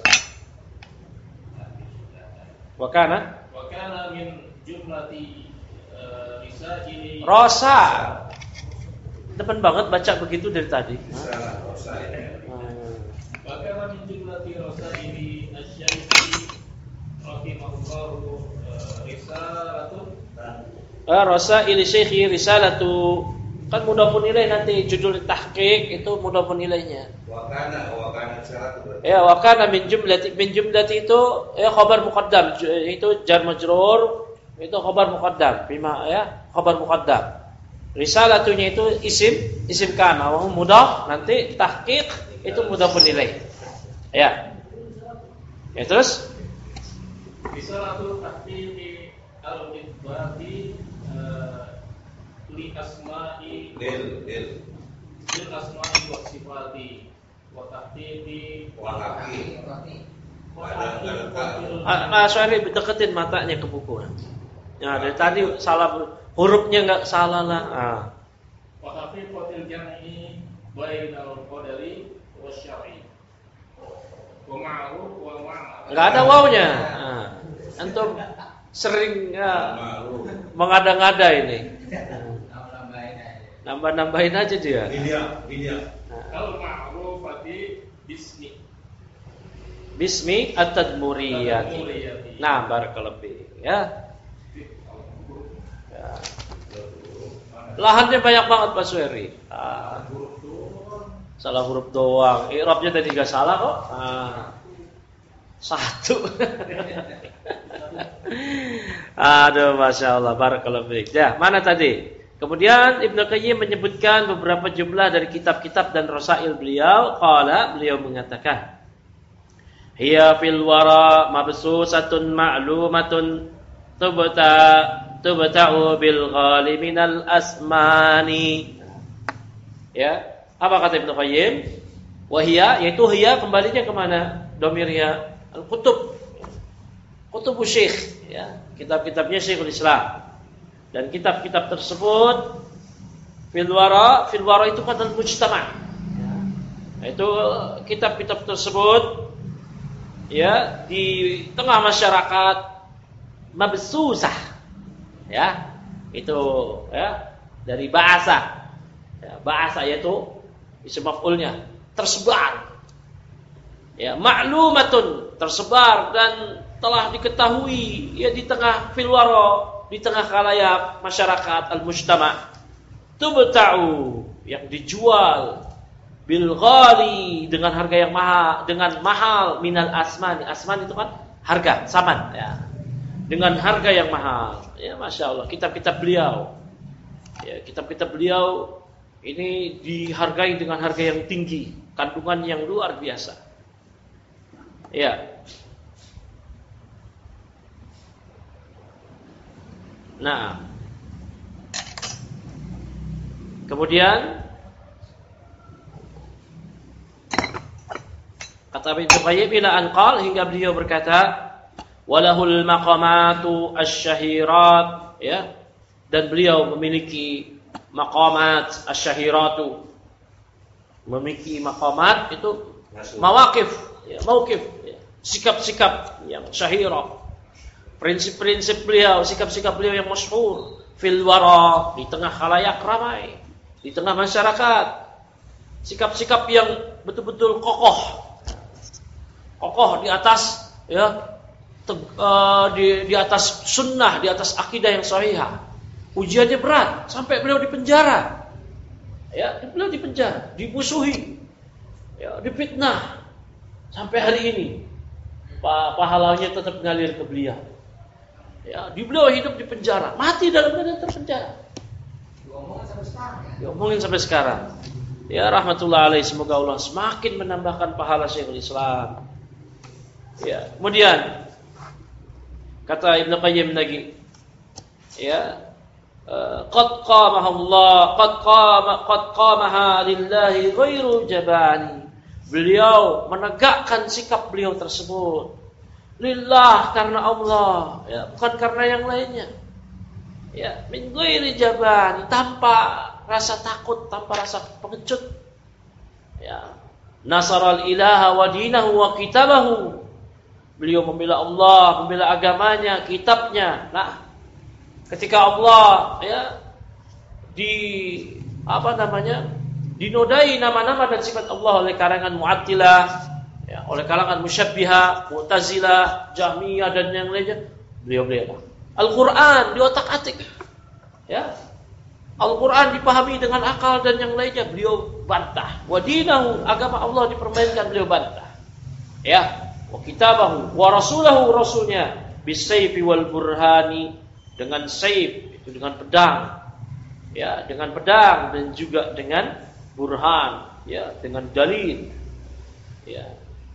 wa kana Wa kana min jumlati risaili rosa depan banget baca begitu dari tadi salah rosa wa kana min jumlati risaili asy-syaikhi rahimahullahu risalatun ah rosa ili syekhi risalatu kan mudhafun ilaih nanti judul tahqiq itu mudhafun ilaihnya wakana wakana salah berarti ya wa kana min jumlati min jumlati itu ya khabar muqaddam itu jar majrur itu khabar muqaddam bima ya khabar muqaddam risalatunya itu isim isim kana wa mudhaf nanti tahqiq itu mudhafun ilaih ya ya terus risalatu tahqiqi al-ithbati li asma'i lil lil lil asma'i wa sifati wa tahqiqi wahaki wa tahqiqi ah, ah sorry deketin matanya ke buku ya dari tadi salah hurufnya enggak salah lah ah wa tahqiqatil jam'i bainal qadari wasyar'i wa ma'ruf wa ma'ruf enggak ada wawnya ah antum sering ya, malu mengada-ngada ini nambah-nambahin aja dia dia dia al ma'rufati bismi bismi at-tadmuriyati nah barakallahu fiik ya. Ya. Lahannya banyak banget Pak Sueri. Ah. Salah huruf doang. I'rabnya tadi enggak salah kok. Ah. Satu. Aduh, masya Allah, barakallahu fiik. Ya, mana tadi? Kemudian Ibnu Qayyim menyebutkan beberapa jumlah dari kitab-kitab dan rasail beliau. Qala, beliau mengatakan, hiya fil wara mabsusatun ma'lumatun tubta tubta'u bil ghali minal asmani. Ya, apa kata Ibnu Qayyim? Wahia, yaitu hiya kembalinya kemana? Domirnya al-kutub, kutub syekh, ya, kitab-kitabnya Syekhul Islam. Dan kitab-kitab tersebut fil wara, fil wara itu kan al-mujtama'. Ya. Itu kitab-kitab tersebut ya di tengah masyarakat mabsusah. Ya. Itu ya dari bahasa. Ya, bahasa yaitu isim maf'ulnya tersebar. Ya, ma'lumatun tersebar dan telah diketahui ya di tengah fil wara, di tengah khalayak masyarakat al-mujtama' tubta'u yang dijual bil ghali dengan harga yang mahal, dengan mahal minal asman. Asman itu kan harga, saman ya. Dengan harga yang mahal. Ya Masya Allah, kitab-kitab beliau. Ya, kitab-kitab beliau ini dihargai dengan harga yang tinggi, kandungan yang luar biasa. Ya. Nah. Kemudian kata Ibnu Qayyim ila anqal hingga beliau berkata walahul maqamatu asy-syahirat ya, dan beliau memiliki maqamat asy-syahiratu, memiliki maqamat itu mawaqif ya, mauqif ya, sikap-sikap yang syahira, prinsip-prinsip beliau, sikap-sikap beliau yang masyhur fil wara, di tengah khalayak ramai, di tengah masyarakat, sikap-sikap yang betul-betul kokoh, kokoh di atas ya te, uh, di, di atas sunnah, di atas akidah yang sahihah, Ujiannya berat sampai beliau dipenjara. Ya, beliau dipenjara, dimusuhi, ya, difitnah. Sampai hari ini pahalanya tetap mengalir ke beliau. Ya, di beliau hidup di penjara, mati dalam keadaan terpenjara. Diomongin sampai sekarang ya. Diomongin sampai sekarang. Ya, rahmatullah alaih, semoga Allah semakin menambahkan pahala Syekhul Islam. Ya, kemudian kata Ibnu Qayyim lagi, ya, qad qamaha Allah, qad qama qad qamaha lillahi ghairu jabani. Beliau menegakkan sikap beliau tersebut lillah, karena Allah, ya, bukan karena yang lainnya. Ya, min ghairi jabani, tanpa rasa takut, tanpa rasa pengecut. Ya, nasaral ilaha wa dinahu wa kitabahu. Beliau membela Allah, membela agamanya, kitabnya. Nah, ketika Allah, ya, di apa namanya, dinodai nama-nama dan sifat Allah oleh kalangan Mu'attilah, ya, oleh kalangan Musyabbihah, Mu'tazilah, Jahmiyah dan yang lainnya, beliau bela. Al-Quran diotak-atik, ya, Al-Quran dipahami dengan akal dan yang lainnya, beliau bantah. Wa dinahu, agama Allah dipermainkan, beliau bantah. Ya, wa kitabahu, wa rasulahu, rasulnya, bisayfi wal burhani, dengan saif, itu dengan pedang, ya, dengan pedang dan juga dengan burhan, ya, dengan dalil, ya.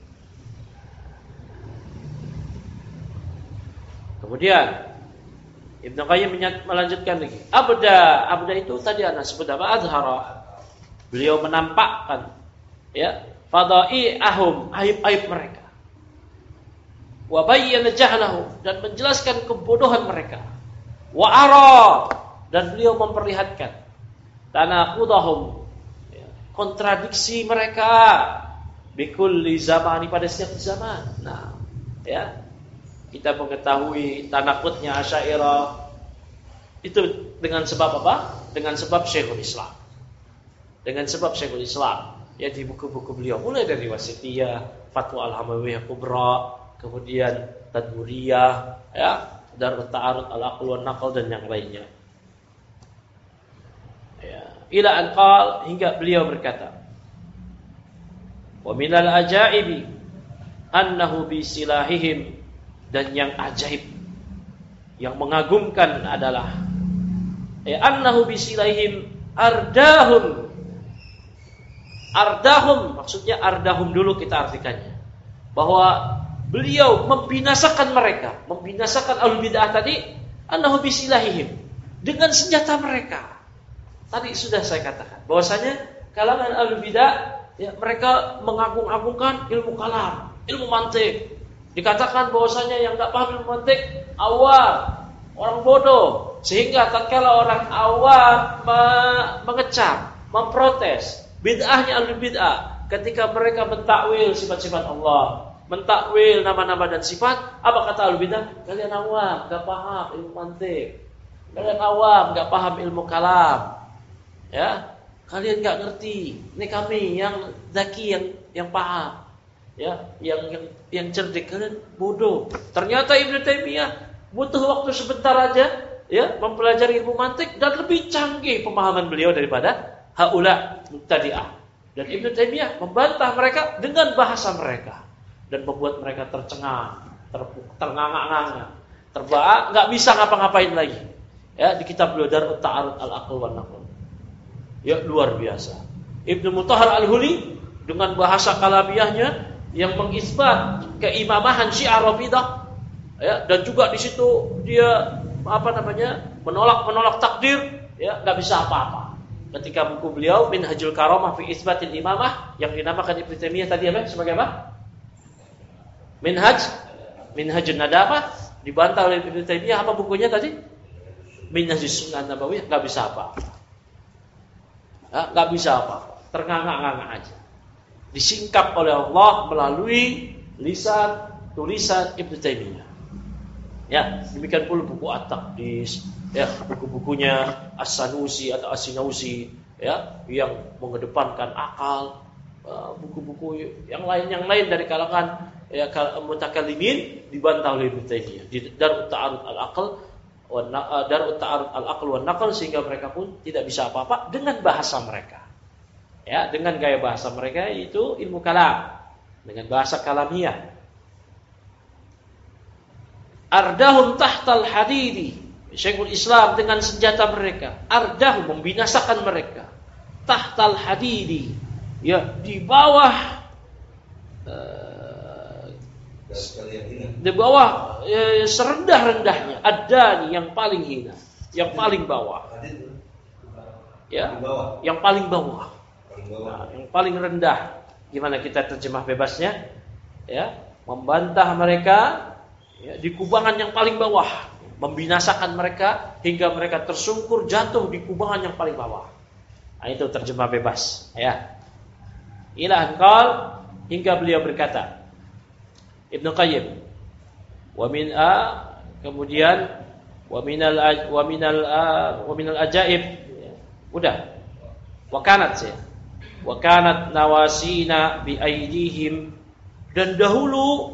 Kemudian Ibnu Qayyim melanjutkan lagi. Abda, abda itu tadi anak sebut apa? Azhara. Beliau menampakkan, ya, fadai'ahum, aib-aib mereka. Wa bayyana jahlahum, dan menjelaskan kebodohan mereka. Wa ara, dan beliau memperlihatkan tanaqudahum, ya, kontradiksi mereka bikulli zamani, pada setiap zaman. Nah, ya, kita mengetahui tanakutnya Asy'ariyah itu dengan sebab apa? Dengan sebab Syekhul Islam. Dengan sebab Syekhul Islam. Ya, di buku-buku beliau mulai dari Wasithiyah, Fatwa Al-Hamawiyah Kubra, kemudian Tadmuriyah, ya, Darut Ta'arud Al-Aql wan Naql dan yang lainnya. Ya, ila anqal, hingga beliau berkata, wa minal ajaibi annahu bi silahihim, dan yang ajaib, yang mengagumkan adalah, ya, annahu bisilahim ardahum. Ardahum, maksudnya ardahum dulu kita artikannya, bahwa beliau membinasakan mereka, membinasakan ahlul bid'ah tadi, annahu bisilahihim, dengan senjata mereka. Tadi sudah saya katakan bahwasanya kalangan ahlul bid'ah, ya, mereka mengagung-agungkan ilmu kalam, ilmu mantik. Dikatakan bahwasanya yang tidak paham ilmu mantik awam, orang bodoh, sehingga tatkala orang awam mengecam, memprotes bid'ahnya ahli bid'ah, ketika mereka mentakwil sifat-sifat Allah, mentakwil nama-nama dan sifat, apa kata ahli bid'ah? Kalian awam, enggak paham ilmu mantik. Kalian awam, enggak paham ilmu kalam. Ya, kalian enggak ngerti. Ini kami yang zaki, yang yang paham. Ya, yang yang yang cerdik, kalian bodoh. Ternyata Ibnu Taimiyah butuh waktu sebentar aja, ya, mempelajari ilmu mantik, dan lebih canggih pemahaman beliau daripada haula mubtadi'ah. Dan Ibnu Taimiyah membantah mereka dengan bahasa mereka dan membuat mereka tercengang, ter, ternganga-nganga, terbaa, enggak bisa ngapa-ngapain lagi. Ya, di kitab beliau Darut Ta'arud Al-Aql wan Naql. Ya, luar biasa. Ibnu Mutahhar Al-Huli dengan bahasa kalamiahnya yang mengisbat keimamahan Syiah Rafidah, ya, dan juga di situ dia apa namanya menolak-menolak takdir, ya, nggak bisa apa-apa. Ketika buku beliau Minhajul Karamah fi Isbatil Imamah yang dinamakan Ibnu Taimiyah tadi apa sebagai apa? Minhaj Minhajun Nadamah, dibantah oleh Ibnu Taimiyah. Apa bukunya tadi? Minhajus Sunnah Nabawiyah, nggak bisa apa-apa. Ya, nggak bisa apa-apa, ternganga-nganga aja. Disingkap oleh Allah melalui lisan tulisan Ibnu Taimiyah. Ya, demikian pula buku At-Taqdis, ya, buku-bukunya As-Sanusi atau As-Sinausi, ya, yang mengedepankan akal, buku-buku yang lain yang lain dari kalangan, ya, mutakallimin dibantah oleh Ibnu Taimiyah. Di Darut Ta'arud Al-Aql darut ta'arud al-aql wan naql, sehingga mereka pun tidak bisa apa-apa dengan bahasa mereka. Ya, dengan gaya bahasa mereka itu ilmu kalam, dengan bahasa kalamiah. Ardahum tahtal hadidi, Syekhul Islam dengan senjata mereka, ardahum membinasakan mereka, tahtal hadidi, ya di bawah uh, di bawah eh, serendah-rendahnya, adani yang paling hina, yang paling bawah, ya, yang paling bawah, nah, yang paling rendah. Gimana kita terjemah bebasnya? Ya, membantah mereka, ya, di kubangan yang paling bawah, membinasakan mereka hingga mereka tersungkur jatuh di kubangan yang paling bawah. Nah, itu terjemah bebas. Ya, ila qal, hingga beliau berkata, Ibnu Qayyim, wa min a, kemudian wa minal wa minal wa minal ajaib, udah, wa kanat ya, wa kanat nawasina bi aidihim, dan dahulu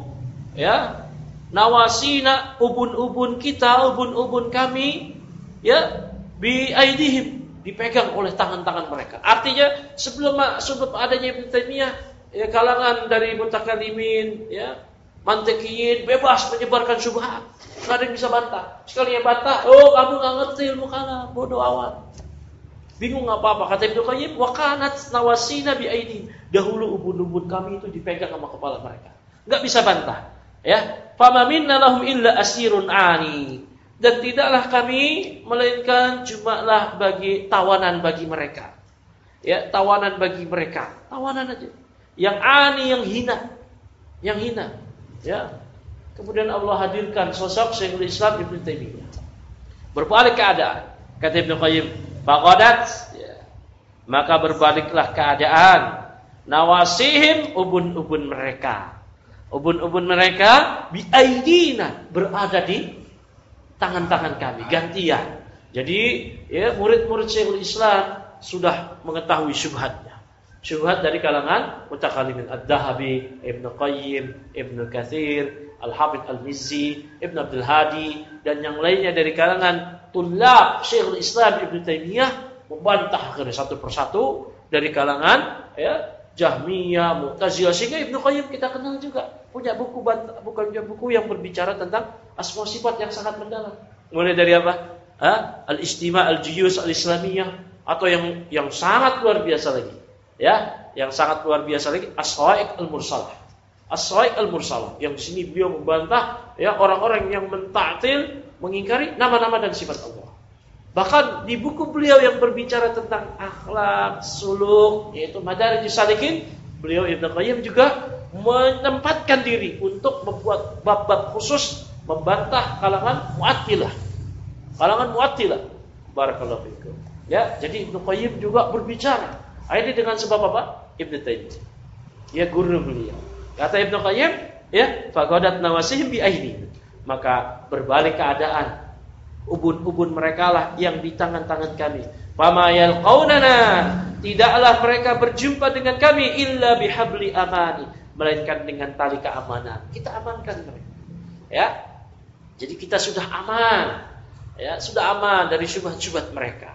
ya nawasina, ubun-ubun kita, ubun-ubun kami, ya bi aidihim, dipegang oleh tangan-tangan mereka. Artinya sebelum sebelum adanya Ibnu Taimiyah, ya kalangan dari mutakallimin, ya mantiqiyin bebas menyebarkan syubhat, nggak ada yang bisa bantah. Sekali yang bantah, oh kamu nggak ngerti ilmu kalam, bodoh amat, bingung apa-apa. Kata Ibnu Qayyim, wa kanat nawasina bi aidihim, dahulu ubun-ubun kami itu dipegang sama kepala mereka, nggak bisa bantah. Ya, fama minna lahum illa asirun ani, dan tidaklah kami melainkan cumalah bagi tawanan bagi mereka. Ya, tawanan bagi mereka, tawanan aja. Yang ani, yang hina, yang hina. Ya. Kemudian Allah hadirkan sosok Syekhul Islam Ibnu Taimiyah. Berbalik keadaan. Kata Ibnu Qayyim, faqadat, ya, maka berbaliklah keadaan nawasihim, ubun-ubun mereka. Ubun-ubun mereka bi aidina, berada di tangan-tangan kami, gantian. Jadi ya, murid-murid Syekhul Islam sudah mengetahui syubhatnya. Syubhat dari kalangan mutakallimin, Ad-Dahabi, Ibnu Qayyim, Ibnu Katsir, Al-Hafidz Al-Mizzi, Ibnu Abdul Hadi, dan yang lainnya dari kalangan tulab Syekhul Islam Ibnu Taimiyah membantah akhirnya satu persatu dari kalangan ya Jahmiyah, Mu'tazilah, sehingga Ibnu Qayyim kita kenal juga punya buku bantah, bukan buku yang berbicara tentang asma sifat yang sangat mendalam. Mulai dari apa? Ha? Al-Istima' Al-Juyus Al-Islamiyah, atau yang yang sangat luar biasa lagi. Ya, yang sangat luar biasa lagi As-Sawa'iq Al-Mursalah. As-Sawa'iq Al-Mursalah, yang di sini beliau membantah ya orang-orang yang mentaktil, mengingkari nama-nama dan sifat Allah. Bahkan di buku beliau yang berbicara tentang akhlak, suluk, yaitu Madarijus Salikin, beliau Ibnu Qayyim juga menempatkan diri untuk membuat bab-bab khusus membantah kalangan Mu'attilah. Kalangan Mu'attilah. Barakallahu fikum. Ya, jadi Ibnu Qayyim juga berbicara. Ini dengan sebab apa? Ibnu Taimiyah. Ya, guru beliau. Kata Ibnu Qayyim, ya, faqadat nawasihim bi aidihim. Maka berbalik keadaan. Ubun-ubun mereka lah yang di tangan-tangan kami. Fama yalqaunana, tidaklah mereka berjumpa dengan kami illa bihabli amani, melainkan dengan tali keamanan. Kita amankan mereka. Ya. Jadi kita sudah aman. Ya, sudah aman dari syubhat-syubhat mereka.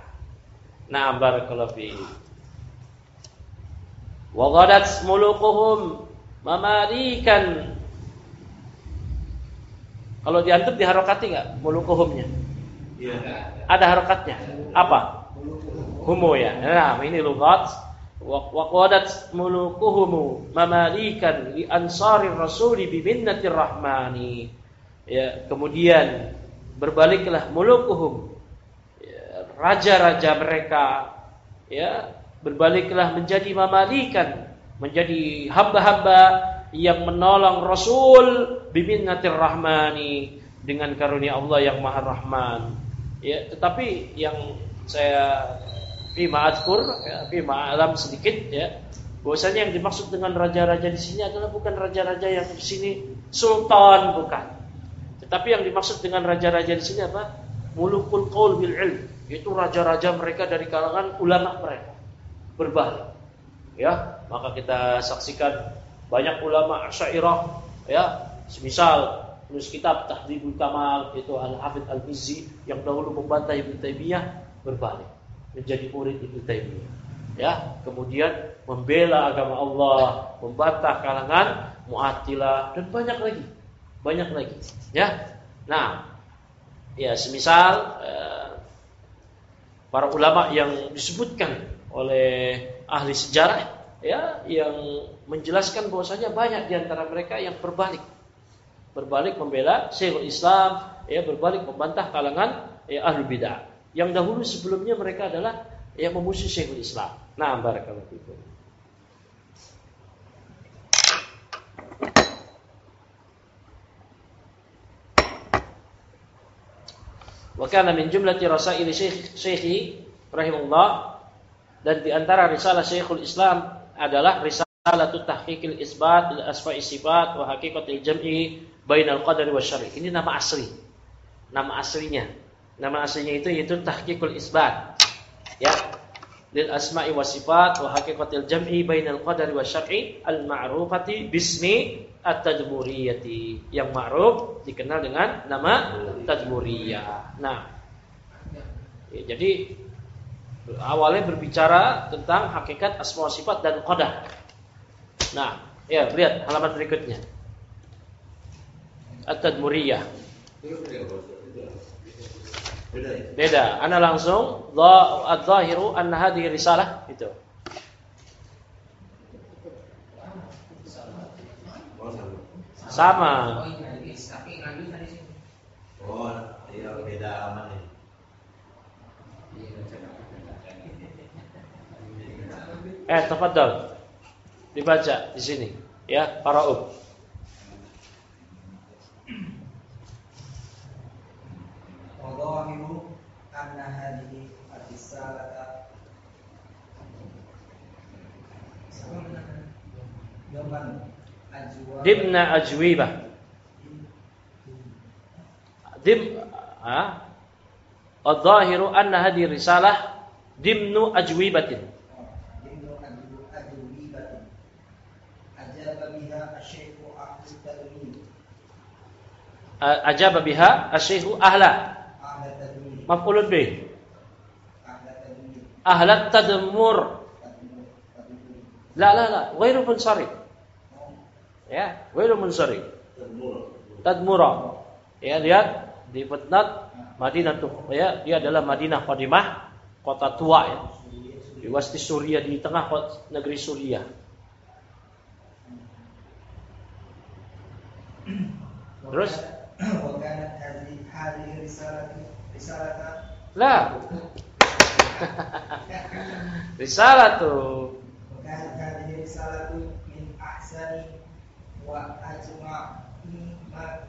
Nah, barakallahu fiik. Wa ghadat mulukuhum mamalikan. Kalau diantum diharokati enggak mulukuhumnya? Iya. Ada harokatnya. Apa? Humu ya. Nah, ini lughat. Wa ghadat mulukuhum mamalikan li ansari rasuli bi minnatir rahmani. Ya, kemudian berbaliklah mulukuhum, ya, raja-raja mereka, ya, berbaliklah menjadi mamalikan, menjadi hamba-hamba yang menolong Rasul biminnatir rahmani, dengan karunia Allah yang Maha Rahman. Ya, tetapi yang saya fi ma'adzkur, ya, fi ma'alam sedikit, ya, bahwasanya yang dimaksud dengan raja-raja di sini adalah bukan raja-raja yang di sini sultan, bukan. Tetapi yang dimaksud dengan raja-raja di sini apa? Mulukul qaul bil ilm, yaitu raja-raja mereka dari kalangan ulama mereka. Berbalik, ya, maka kita saksikan banyak ulama Asy'ariyah, ya, semisal Penulis kitab Tahdhibul Kamal itu Al-Hafidz Al-Mizzi yang dahulu membantah Ibnu Taimiyah berbalik menjadi murid Ibnu Taimiyah. Ya, kemudian membela agama Allah, membantah kalangan Mu'attilah dan banyak lagi. Banyak lagi, ya. Nah, ya semisal eh, para ulama yang disebutkan oleh ahli sejarah ya yang menjelaskan bahwasanya banyak di antara mereka yang berbalik. Berbalik membela Syekhul Islam, ya berbalik membantah kalangan ya ahlul bidah. Yang dahulu sebelumnya mereka adalah ya memusuhi Syekhul Islam. Nah, barakallahu fikum. Wa kana min jumlati rasail Syekh Syekhi rahimahullah, dan di antara risalah Syekhul Islam adalah risalatut tahqiqil isbat lil asma'i sifat wa haqiqatil jam'i bainal qadari wasyar'i. Ini nama asli. Nama aslinya. Nama aslinya itu yaitu tahqiqul isbat. Ya. Lil asma'i wasifat wa haqiqatil jam'i bainal qadari wasyar'i al-ma'rufati bismi at-tadmuriyati. Yang ma'ruf dikenal dengan nama tadmuriyah. Nah, ya, jadi awalnya berbicara tentang hakikat asma wa sifat dan qadar. Nah, ya lihat halaman berikutnya. At-tadmuriyah. Beda. Ana langsung adz-zahiru anna hadhihi risalah itu. Sama. Oh, iya beda aman nih. Eh, tafadhal. Dibaca di sini, ya, Qara'u. Wadhahiru anna hadhihi ar-risalata Yaman ajwa Dimna ajwibah. Dim ah Adz-zahiru anna hadhihi risalah dimnu ajwibatin. Dimnu ajwibatin ajaba biha asy-syaikh ahli tadmir. Ajaba biha asy-syaikh ahla Ahli tadmir. maf'ulun bih. Ahli tadmir. Ahlat tadmur. La la la, ghairu munsharif. Ya, ghairu munsharif. Tadmura. Ya, lihat di Batnat Madinah tuh, ya, dia adalah Madinah Qadimah, kota tua ya. Di wasti Suriah, di tengah negeri Suriah. Terus wa kanat hadhihi hadhihi risalatu risalata lah. Risalah tuh. wa kanat hadhihi risalatu min ahsani wa ajma'i ma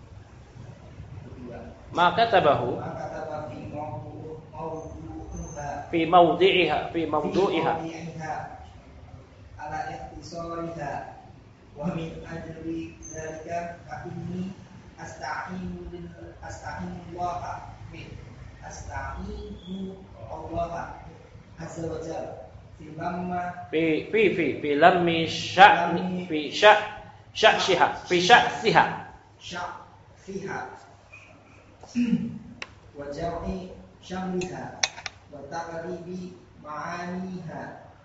Maka tabahu maka tabahu fi mawdu'uha fi mawdi'iha fi mawdu'iha ala ikhtisariha wa min ajli dzalika fa inni asta'inu bil asta'inu Allah min asta'inu Allah azza wa jalla fi lamma fi fi fi fi lammi sya'ni fi sya' sya'shiha fi sya'siha sya' fiha wa jam'i syamliha wa taqribi ma'aniha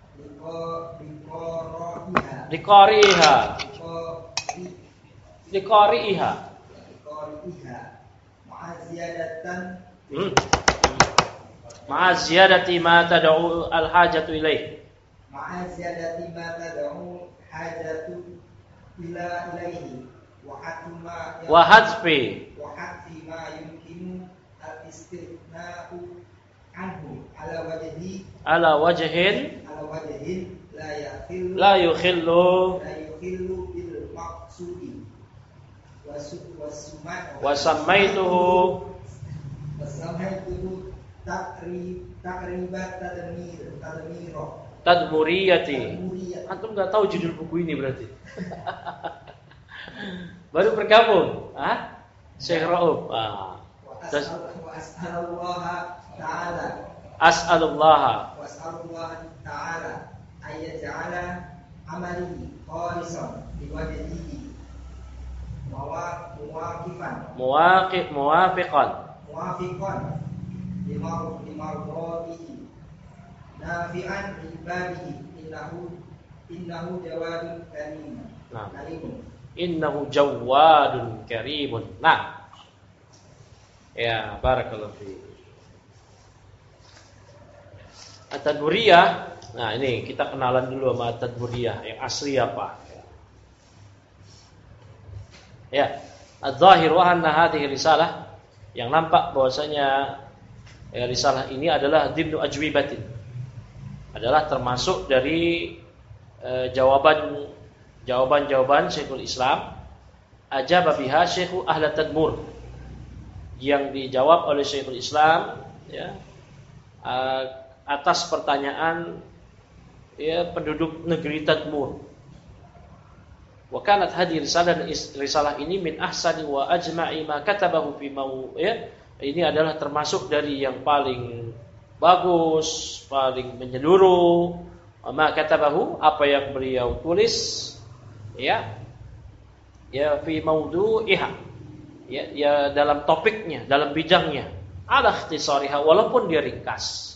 liqariha liqariha liqariha liqariha liqariha ma'aziyadatan hmm. ma'a ziyadati ma tad'u al-hajatu ilaih ma'aziyadati ma tad'u hajatu ila ilaihi wa hatma wa hadfi wa hadfi ma yumkinu al-istighna'u anhu ala wajhi ala wajhin ala wajhin la yakhillu la yukhillu la yukhillu bil maqsudi wa summa wa sammaituhu wa sammaituhu takrib takribat tadmir tadmiro tadmuriyati. Antum enggak tahu judul buku ini berarti. Baru bergabung, ah? Syekh Rauf. Ah. wa as'alullah ta'ala As'alullah wa as'alullah ta'ala ayyaj'ala amali khalisan liwajhihi Muwa- muwafifan muwaqif muwafiqan muwafiqan limar limarratihi nafi'an ibadihi innahu innahu jawadun karim. Nah. Karimun. innahu jawadun karimun. Nah, ya barakallahu fi at-tadburiyah. Nah, ini kita kenalan dulu sama at-tadburiyah yang asli apa. Ya, adz-dzahir wa anna hadhihi risalah, yang nampak bahwasanya ya, risalah ini adalah dimnu ajwibatin, adalah termasuk dari eh, jawaban jawaban-jawaban Syekhul Islam ajaba biha Syekhu ahla tadmur, yang dijawab oleh Syekhul Islam ya, eh, atas pertanyaan ya, penduduk negeri Tadmur. Wa kanat hadhihi risalah, risalah ini min ahsani wa ajma'i ma katabahu fi mau ya, ini adalah termasuk dari yang paling bagus, paling menyeluruh ma katabahu, apa yang beliau tulis ya ya fi maudu'iha ya, ya dalam topiknya, dalam bidangnya, ala ikhtisariha, walaupun dia ringkas.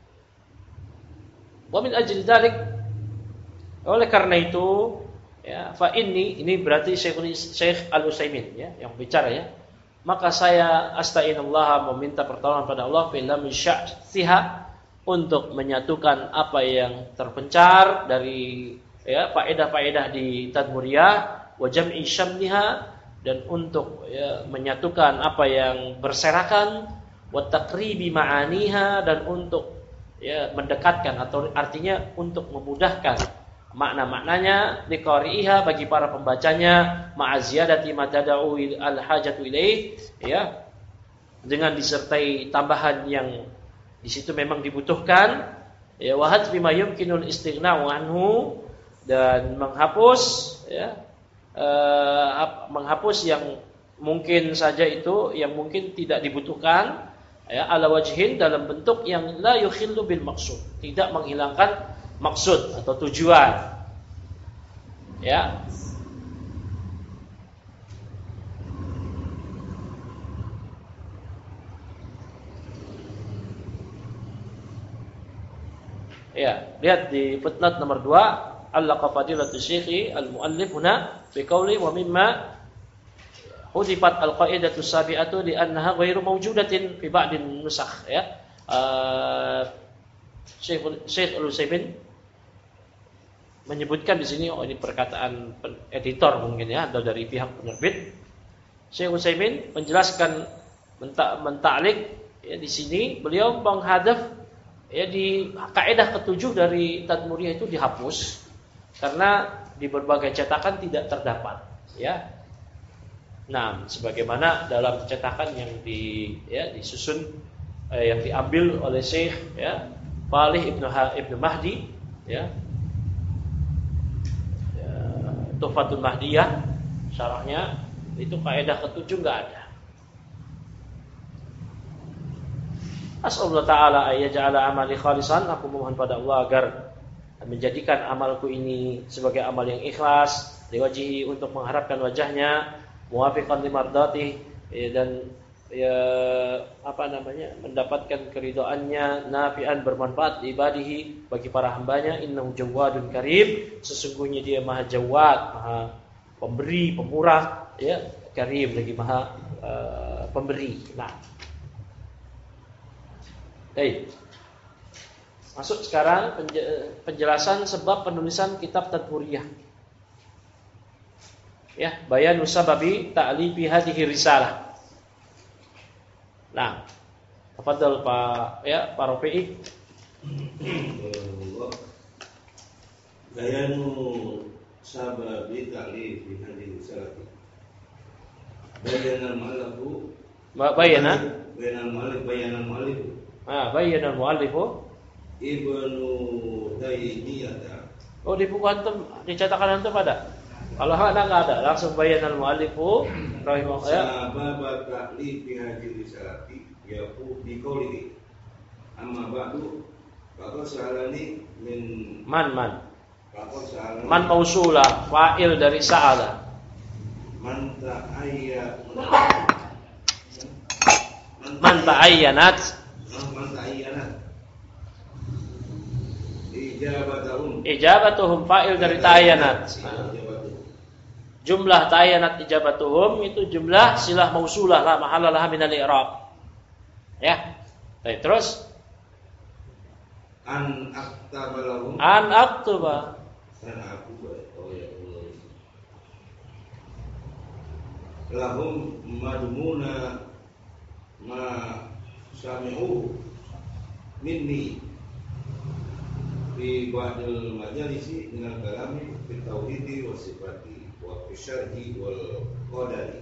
Wa min ajli dzalik, oleh karena itu ya, fa inni, ini berarti Syekh Syekh Al-Utsaimin ya yang bicara ya. Maka saya astainullah, meminta pertolongan pada Allah fi lam sya'siha, untuk menyatukan apa yang terpencar dari ya faedah-faedah di Tadmuriyah, wa jam'i syamliha, dan untuk ya, menyatukan apa yang berserakan, wa taqribi ma'aniha, dan untuk ya mendekatkan, atau artinya untuk memudahkan makna-maknanya liqari'iha, bagi para pembacanya, ma'aziyadati ma tad'u al-hajatu ilaih ya, dengan disertai tambahan yang di situ memang dibutuhkan ya, wa hadfi ma yumkinul istighna'u anhu, dan menghapus ya eh, menghapus yang mungkin saja itu yang mungkin tidak dibutuhkan ya, ala wajhin, dalam bentuk yang la yukhillu bil maqsud, tidak menghilangkan maksud atau tujuan ya. Ya, lihat di footnote nomor dua, allaqa fadilatu syekhi al-muallif huna fi qawli wa mimma hudifat al-qaidatu sabi'atu li annaha ghairu mawjudatin fi ba'din nusakh ya. Uh, Syekh Syekh Al-Utsaimin menyebutkan di sini, oh ini perkataan editor mungkin ya, atau dari pihak penerbit. Syekh Utsaimin menjelaskan mentak mentaklik ya, di sini beliau menghadaf ya di kaidah ketujuh dari Tadmuriyah itu dihapus karena di berbagai cetakan tidak terdapat ya. Nah, sebagaimana dalam cetakan yang di ya disusun eh, yang diambil oleh Syekh ya Falih Ibnu ha, Ibnu Mahdi ya, ya Tuhfatul Mahdiyah, syarahnya itu kaidah ketujuh enggak ada. As'alullah ta'ala ayyaj'ala amali khalisan, aku mohon pada Allah agar menjadikan amalku ini sebagai amal yang ikhlas, liwajihi, untuk mengharapkan wajahnya, muwafiqan limardati, ya, dan ya apa namanya mendapatkan keridhaannya, nafi'an, bermanfaat ibadihi, bagi para hambanya, innahu jawadun karim, sesungguhnya dia maha jawad, maha pemberi, pemurah ya, karim, lagi maha uh, pemberi. Nah, baik. Masuk sekarang penjelasan sebab penulisan kitab Tadmuriyah. Ya, bayan sababi ta'lifi hadhihi risalah. Nah, tafadhal Pak ya, Pak Rafi'i. Bayanu sababi ta'lifi hadhihi risalah. Bayana al-mu'allif. Bayana? Bayana al-mu'allif, bayana al-mu'allif. Ah, bayana al-mu'allif. Ibnu Taimiyah. Oh, di buku antum, di cetakan antum ada? Kalau ada enggak ada, langsung bayan al-mu'allifu rahimahullah. Sabab ta'lifi hadhihi risalati yaqu bi qawlihi. Amma ba'du faqad sa'alani min man man. Faqad sa'alani Man mausulah, fa'il dari sa'ala. man ta'ayya Man ta'ayyanat man ta'ayyanat ijabatuhum ijabatuhum fa'il dari ta'ayyanat. Ijabatuhum. Jumlah ta'ayyanat ijabatuhum itu jumlah silah mausulah la mahalla laha minal i'rab. Ya. Baik, terus an aktabalahum an aktuba an aku oh ya Allah lahum madmuna ma sami'u minni fi ba'dil majalisi minal kalami fi tauhidi wa sifati wa fi syarhi wal qadari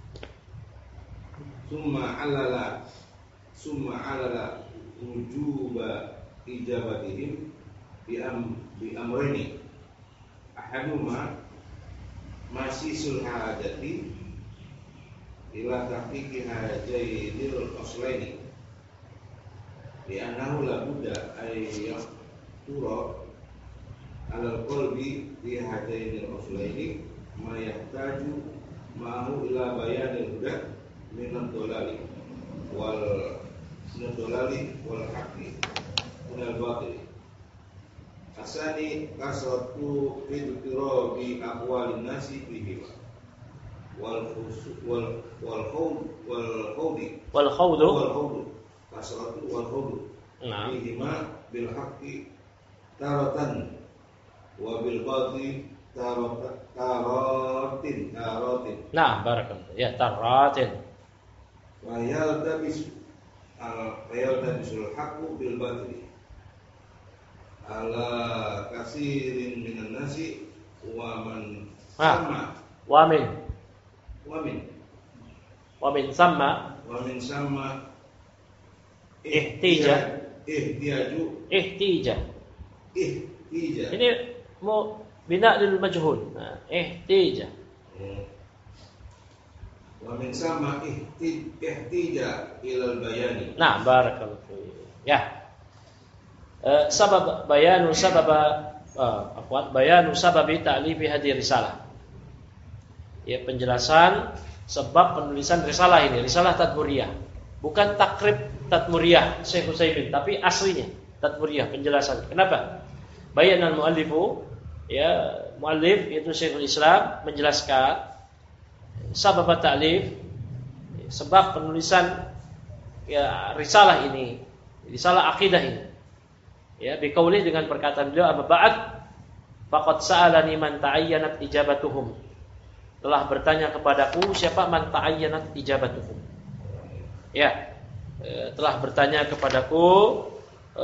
summa alala summa alala wujuba ijabatihim bi am bi amrayni ahaduma masisul hajati ila tahqiqi hajainil aslaini bi annahu la budda ay yaqtura alal qalbi bi hajainil aslaini ma yahtaju ma'ahu ila bayanil huda min ad-dhalali wal nadolali wal haqqi minal batil asani kasratu idkira bi aqwalin nasi fihi wal khusu wal wal khawd wal khawdi wal khawdu wal khawdu kasratu wal khawdu nah fihi ma bil haqqi taratan wa bil batil taratan taratin taratin nah barakallahu ya taratin wa yaltabis al-qayal dan bisul haqqu bil batili ala kasirin minan nasi wa man sama wa min wa min wa min sama wa min sama ihtija ihtijaju ihtija ihtija ini mau bina lil majhul nah ihtija wa min sama ihtija ilal bayani nah barakallahu fiik ya Uh, sabab bayanu sababa uh, apa bayanu sababi ta'lifi hadhihi risalah ya penjelasan sebab penulisan risalah ini risalah tadmuriyah bukan takrib tadmuriyah Syekh Utsaimin tapi aslinya tadmuriyah penjelasan kenapa bayanal muallifu ya muallif yaitu Syekhul Islam menjelaskan sabab ta'lif sebab penulisan ya risalah ini risalah akidah ini ya biqauli dengan perkataan beliau amma ba'd faqad sa'alani man ta'ayyanat ijabatuhum telah bertanya kepadaku siapa man ta'ayyanat ijabatuhum ya e, telah bertanya kepadaku e,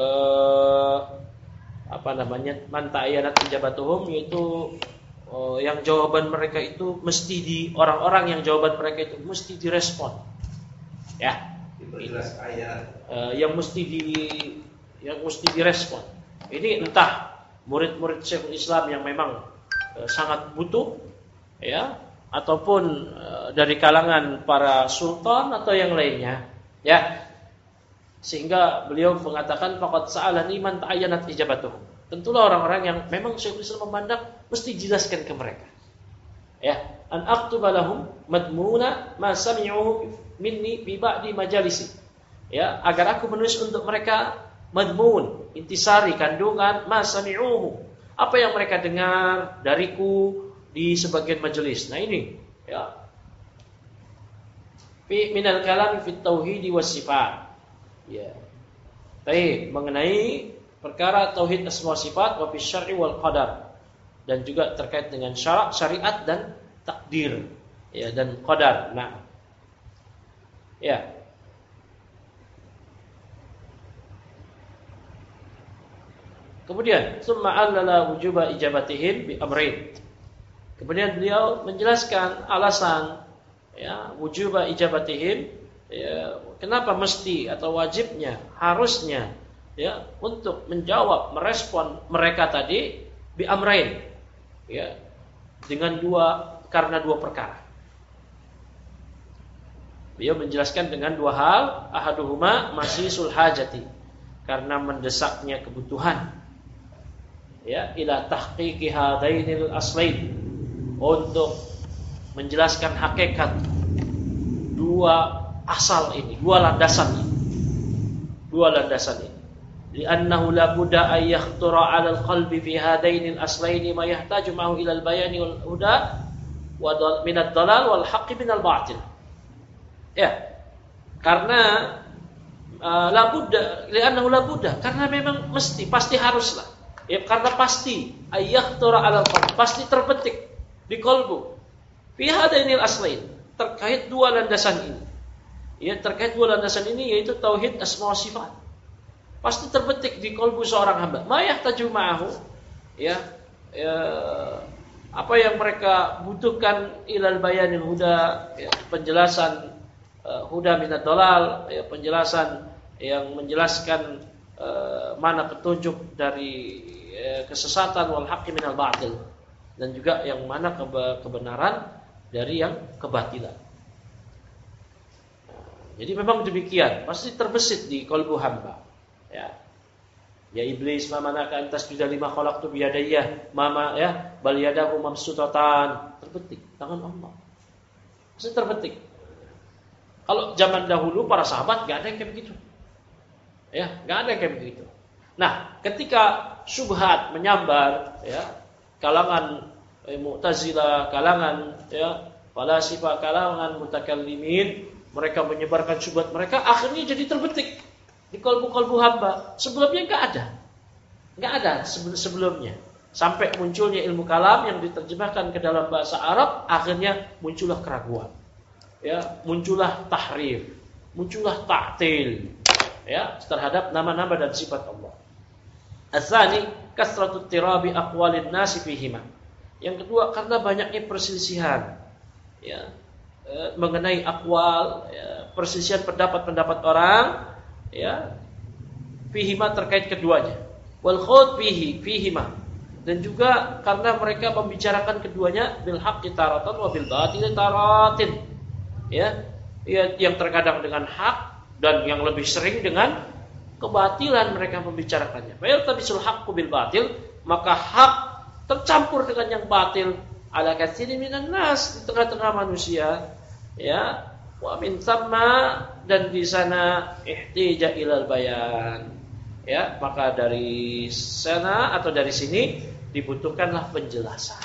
apa namanya man ta'ayyanat ijabatuhum yaitu e, yang jawaban mereka itu mesti di orang-orang yang jawaban mereka itu mesti direspon ya diperjelas ayat e, yang mesti di yang mesti direspon. Ini entah murid-murid Syekhul Islam yang memang e, sangat butuh ya ataupun e, dari kalangan para sultan atau yang lainnya ya. Sehingga beliau mengatakan faqad sa'alani man ta'ayyanat ijabatuhum. Tentulah orang-orang yang memang Syekhul Islam memandang mesti jelaskan ke mereka. Ya, an aktuba lahum madmuna ma sami'u minni bi ba'di majalisi. Ya, agar aku menulis untuk mereka madmun, intisari kandungan ma sami'uhu. Apa yang mereka dengar dariku di sebagian majelis. Nah ini ya. Fi minal kalam fi tauhid was sifat. Ya. Baik, mengenai perkara tauhid asma sifat wa fi syar'i wal qadar dan juga terkait dengan syarak, syariat dan takdir. Ya, dan qadar. Nah. Ya. Kemudian summa allala wujuba ijabatihim bi amrain. Kemudian beliau menjelaskan alasan ya wujuba ijabatihim ya kenapa mesti atau wajibnya harusnya ya untuk menjawab merespon mereka tadi bi amrain ya dengan dua karena dua perkara. Beliau menjelaskan dengan dua hal, ahaduhuma masisul hajati karena mendesaknya kebutuhan ya ila tahqiqi hadainil aslain untuk menjelaskan hakikat dua asal ini, dua landasan ini. Dua landasan ini. Li'annahu la budda ay yakhtara 'ala al-qalbi fi hadaini al-aslaini ma yahtaju ma'ahu ila al-bayani wal huda wa min ad-dalal wal haqqi min al-batil. Ya. Karena uh, la budda, li'annahu la budda, karena memang mesti, pasti haruslah. Ya, karena pasti ay yakhtara 'ala al-qalbi, pasti terbetik di kalbu. Fi hadaini al-aslain, terkait dua landasan ini. Ya, terkait dua landasan ini yaitu tauhid asma wa sifat. Pasti terbetik di kalbu seorang hamba. Ma yahtaju ma'ahu, ya, ya, apa yang mereka butuhkan ilal bayanil huda, ya, penjelasan uh, huda minad dalal, ya, penjelasan yang menjelaskan uh, mana petunjuk dari uh, kesesatan wal haqqi minal batil, dan juga yang mana keba- kebenaran dari yang kebatilan. Nah, jadi memang demikian, pasti terbesit di kalbu hamba. Ya, ya iblis, ma manaka an tasjuda lima khalaqtu bi yadayya, mama ya, bal yadahu mabsutatan, terbetik tangan Allah. Pasti terbetik. Kalau zaman dahulu para sahabat enggak ada yang kayak begitu. Ya, enggak ada yang kayak begitu. Nah, ketika syubhat menyambar, ya, kalangan eh, Mu'tazilah, kalangan ya, falasifah, kalangan mutakallimin, mereka menyebarkan syubhat mereka, akhirnya jadi terbetik di kalbu-kalbu hamba. Sebelumnya enggak ada. Enggak ada sebelumnya. Sampai munculnya ilmu kalam yang diterjemahkan ke dalam bahasa Arab, akhirnya muncullah keraguan. Ya, muncullah tahrif, muncullah ta'til, ya, terhadap nama-nama dan sifat Allah. Ats-tsani kasratut tirabi aqwalin nasi fihima. Yang kedua, karena banyaknya perselisihan, ya, e, mengenai aqwal, ya, perselisihan pendapat-pendapat orang, ya, fihima terkait keduanya, wal khawd fihi fihima, dan juga karena mereka membicarakan keduanya bil haqqi taratan wa bil batil taratin, ya, ya, yang terkadang dengan hak dan yang lebih sering dengan kebatilan mereka membicarakannya. Fa yaltabisul haqqu bil batil, maka hak tercampur dengan yang batil ala katsirin minan nas, di tengah-tengah manusia, ya. Wa min thamma, dan di sana ihtija ilal bayan, ya, maka dari sana atau dari sini dibutuhkanlah penjelasan.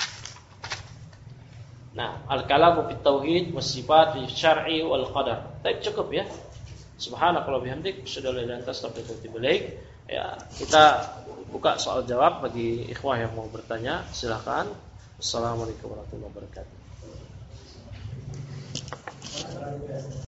Nah, al-kalamu fit tauhid was sifat fi syar'i wal qadar. Baik, cukup ya. Subhanakallah bihamdik, asyhadu an la ilaha illa anta astaghfiruka wa atubu ilaik. Ya, kita buka soal jawab bagi ikhwah yang mau bertanya, silakan. Assalamualaikum warahmatullahi wabarakatuh.